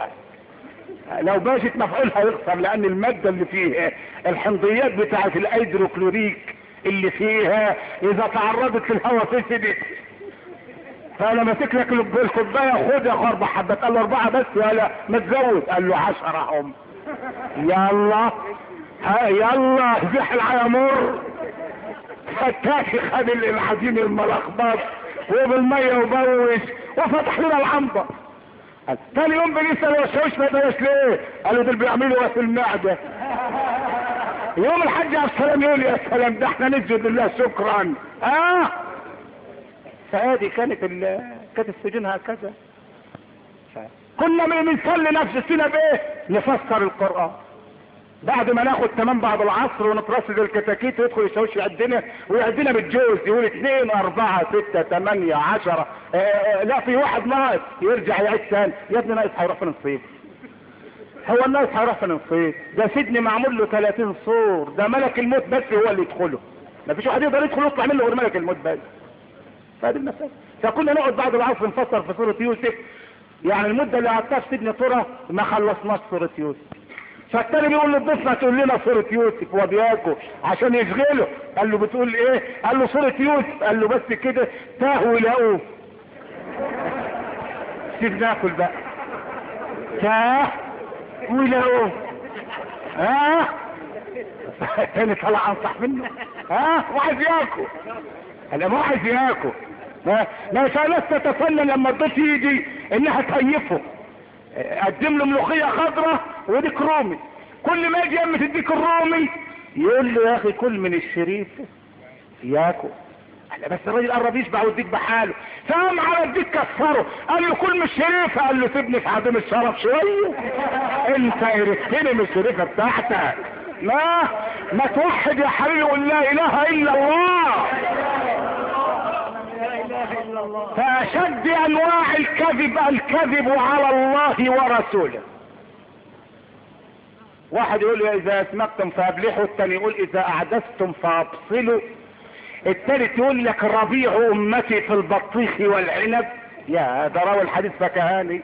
لو باشت مفعولها يخسر لان المادة اللي فيها الحمضيات بتاعت الهيدروكلوريك اللي فيها اذا تعرضت للهواء فسدت. فانا ماسك لك الكوبايه خد يا اخو اربع حبات. قال له اربعه بس ولا ما تزود؟ قال له عشرة هم. يلا ها يلا زحل على مر. فتاكي خد العجين الملخبط وبالميه وبوش وفتح لنا العنبر. تاني يوم بنسال يا شاويش ما بلاش ليه؟ قالوا دول بيعملوا في المعده. يوم الحج على السلام يقول يا سلام ده احنا نسجد لله شكرا. اه فهذه كانت ال... كانت السجون هكذا. كنا من بنصلي نفسنا بايه؟ نفسر القران بعد ما ناخد تمام بعد العصر ونترصد الكتاكيت ويدخل الشاويش يعدنا ويعدنا بالجوز يقول اثنين اربعة ستة تمانية عشرة. لا في واحد ناقص يرجع يعيد ثاني. يا ابني ناقص هيروح فين الصيف؟ هو الناقص هيروح فين الصيف؟ ده سجن معمول له ثلاثين سور. ده ملك الموت بس هو اللي يدخله. ما فيش واحد يقدر يدخل يطلع منه غير ملك الموت بس. فهذه المسألة. فكنا نقعد بعد العصر نفسر في سورة يوسف. يعني المدة اللي قعدتها في سجن ترى ما خلصناش سورة يوسف. فالتاني بيقول له الضيف تقول لنا سورة يوسف وبياكل عشان يشغله. قال له بتقول ايه؟ قال له سورة يوسف. قال له بس كده تاهوا يلاقوه. سيب ناكل بقى. تاه ويلاقوه. ها التاني طلع انصح منه. ها وعايز ياكل. انا مو عايز ياكل. ما ما ناس تتفنن لما الضيف يجي انها تهيفه. قدم له ملوخيه خضراء وديك رومي. كل ما يجي يم تديك الرومي يقول له يا اخي كل من الشريف ياكل. بس الراجل قرب يشبع ويديك بحاله. فقام على الديك كسره. قال له كل من الشريفه. قال له سيبني في عدم الشرف شويه. انت عرفتني من الشريفه بتاعتك. ما ما توحد يا حبيبي وقول لا اله الا الله. فاشد انواع الكذب الكذب على الله ورسوله. واحد يقول اذا اسمكتم فابلحوا. الثاني يقول اذا اعدستم فابصلوا. الثالث يقول لك ربيع امتي في البطيخ والعنب. يا ده راوي الحديث فكهاني.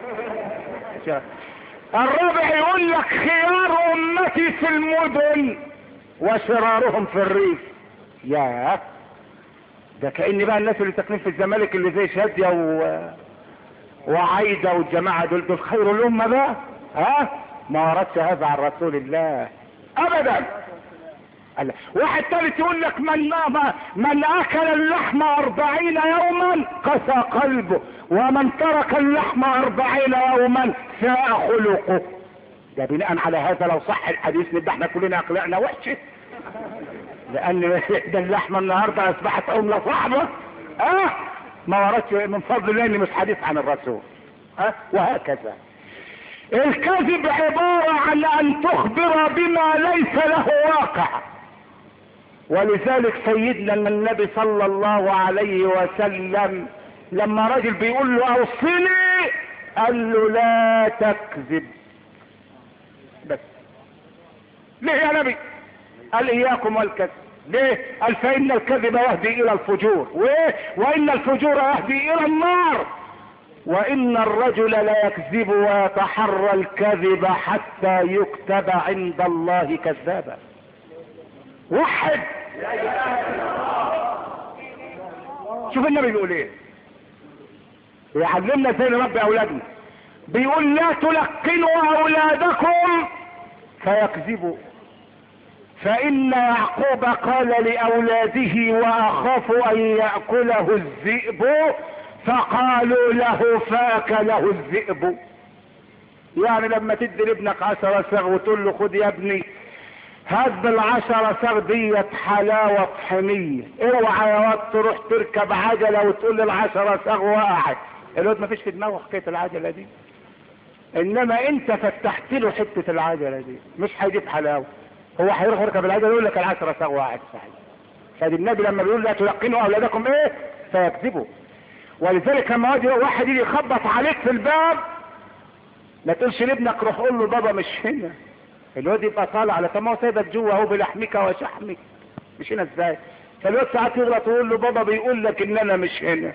الرابع يقول لك خيار امتي في المدن وشرارهم في الريف. يا ده كأن بقى الناس اللي ساكنين في الزمالك اللي زي شادية و... وعايدة والجماعة دول دول خير الأمة بقى. ها ما وردش هذا عن رسول الله أبدا. الله. واحد ثالث يقول لك من من أكل اللحم أربعين يوما قسى قلبه ومن ترك اللحم أربعين يوما ساء خلقه. ده بناء على هذا لو صح الحديث نبقى احنا كلنا أخلاقنا وحشة. لان ده اللحمة النهاردة اصبحت عملة صعبة. اه ما وردش من فضل الله، مش حديث عن الرسول. ها وهكذا. الكذب عبارة عن ان تخبر بما ليس له واقع. ولذلك سيدنا النبي صلى الله عليه وسلم لما رجل بيقول له اوصني قال له لا تكذب بس. ليه يا نبي؟ قال اياكم والكذب. ليه؟ قال فان الكذب يهدي الى الفجور، وايه؟ وان الفجور يهدي الى النار، وان الرجل لا يكذب ويتحرى الكذب حتى يكتب عند الله كذابا. وحد. شوف النبي بيقول ايه، بيعلمنا ازاي نربي اولادنا. بيقول لا تلقنوا اولادكم فيكذبوا، فان يعقوب قال لاولاده واخاف ان ياكله الذئب، فقالوا له فاكله الذئب. يعني لما تدي لابنك عشرة صاغ وتقول له خد يا ابني هات بالعشرة صاغ ديت حلاوة طحينية، اوعى يا واد تروح تركب عجلة وتقول لي العشرة صاغ وقعت. الواد ما فيش في دماغه حكاية العجلة دي، انما انت فتحت له حتة العجلة دي مش هيجيب حلاوة، هو هيروح يركب العجلة يقول لك العشرة صاغ وقعت. صحيح. فدي النبي لما بيقول لا تلقنوا اولادكم ايه فيكذبوا. ولذلك لما واحد يجي يخبط عليك في الباب ما تقولش لابنك روح قول له بابا مش هنا. الواد يبقى طالع على طب ما هو سايبك جوه اهو بلحمك وشحمك، مش هنا ازاي؟ فالواد ساعات يغلط ويقول له بابا بيقول لك ان انا مش هنا.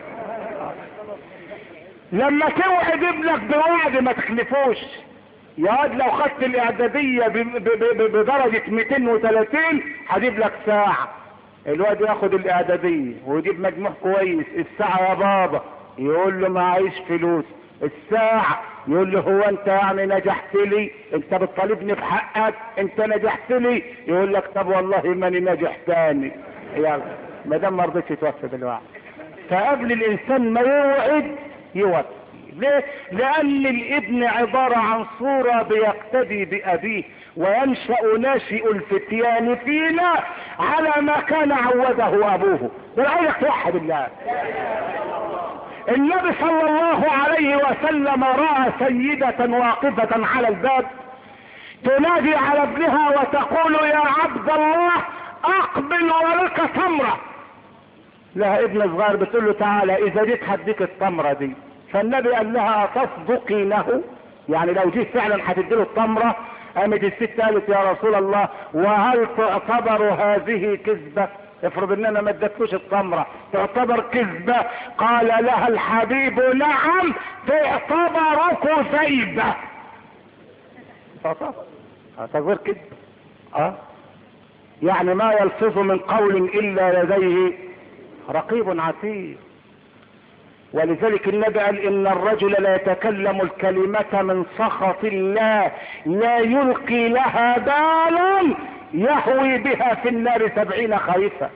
لما توعد ابنك بوعد ما تخلفوش. يا واد لو خدت الاعداديه بدرجه مئتين وثلاثين هجيب لك ساعه. الواد ياخد الاعداديه ويجيب مجموع كويس، الساعه يا بابا يقول له معيش فلوس. الساعة يقول له هو انت يعني نجحت لي؟ انت بتطالبني بحقك؟ انت نجحت لي؟ يقول لك طب والله ماني ناجح تاني. يلا ما دام ما رضيتش توفي بالوعد. فقبل الانسان ما يوعد يوفي. ليه؟ لان الابن عبارة عن صورة بيقتدي بابيه، وينشأ ناشئ الفتيان فينا على ما كان عوده ابوه. بالعيك توحد الله. النبي صلى الله عليه وسلم رأى سيدة واقفة على الباب تنادي على ابنها وتقول يا عبد الله اقبل ولك تمرة. لها ابن صغير بتقول له تعالى اذا جيت هديك التمرة دي. فالنبي قال لها اتصدقينه؟ يعني لو جيت فعلا هتديله التمرة. قامت الست قالت يا رسول الله وهل تعتبر هذه كذبة؟ افرض ان انا ما ادتلوش التمرة تعتبر كذبة؟ قال لها الحبيب نعم تعتبر كذيبة. تعتبر تعتبر كذب. اه يعني ما يلفظ من قول الا لديه رقيب عتيد. ولذلك النبي قال ان الرجل لا يتكلم الكلمة من سخط الله لا يلقي لها بالا يهوي بها في النار سبعين خريفا.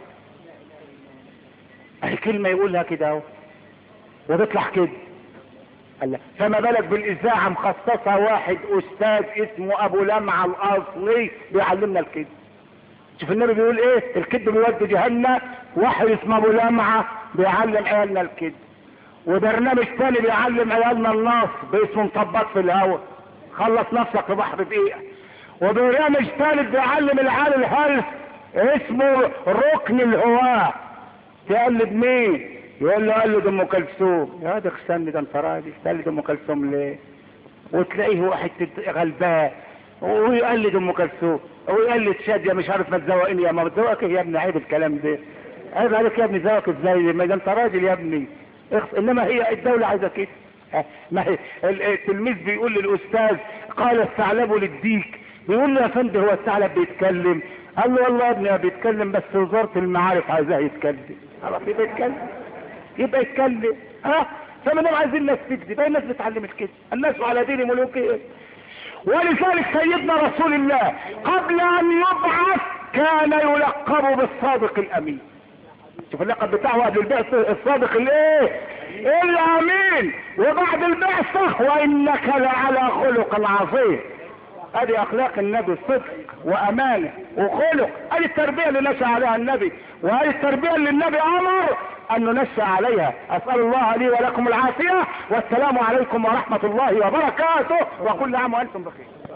اي كلمة يقولها كده اهو وتطلع كده. فما بالك بالاذاعة مخصصة واحد استاذ اسمه ابو لمعة الاصلي بيعلمنا الكذب. شوف النبي بيقول ايه؟ الكذب بيودي جهنم. واحد اسمه ابو لمعة بيعلم عيالنا الكذب. وبرنامج تاني بيعلم عيالنا النصب اسمه مطبط في الهواء، خلص نفسك في بحر دقيقة. وبرنامج ثالث بيعلم العيال الهلس اسمه ركن الهواء. تقلد مين؟ يقول له قلد ام كلثوم. يا ده استنى ده انت راجل تقلد ام كلثوم ليه؟ وتلاقيه واحد غلبان ويقلد ام كلثوم ويقلد شادية مش عارف ما تزوقني يا ما تزوقك يا ابني. عيب الكلام ده، عيب عليك يا ابني. زوقك ازاي؟ ما ده انت راجل يا ابني. انما هي الدولة عايزة كده. ما هي التلميذ بيقول للاستاذ قال الثعلب للديك، بيقول له يا فندم هو الثعلب بيتكلم؟ قال له والله يا ابني بيتكلم بس وزارة المعارف عايزاه يتكلم. خلاص يبقى يتكلم، يبقى يتكلم. ها فما دام عايزين الناس تكذب الناس بتعلم الكذب. الناس على دين ملوكهم. ولذلك سيدنا رسول الله قبل ان يبعث كان يلقب بالصادق الامين. شوف اللقب بتاعه قبل البعثة الصادق الايه؟ الامين. وبعد البعثة وانك لعلى خلق عظيم. ادي اخلاق النبي، صدق وامانه وخلق. ادي التربيه اللي نشأ عليها النبي، وادي التربيه اللي النبي امر ان ننشأ عليها. اسال الله لي ولكم العافيه، والسلام عليكم ورحمه الله وبركاته، وكل عام وانتم بخير.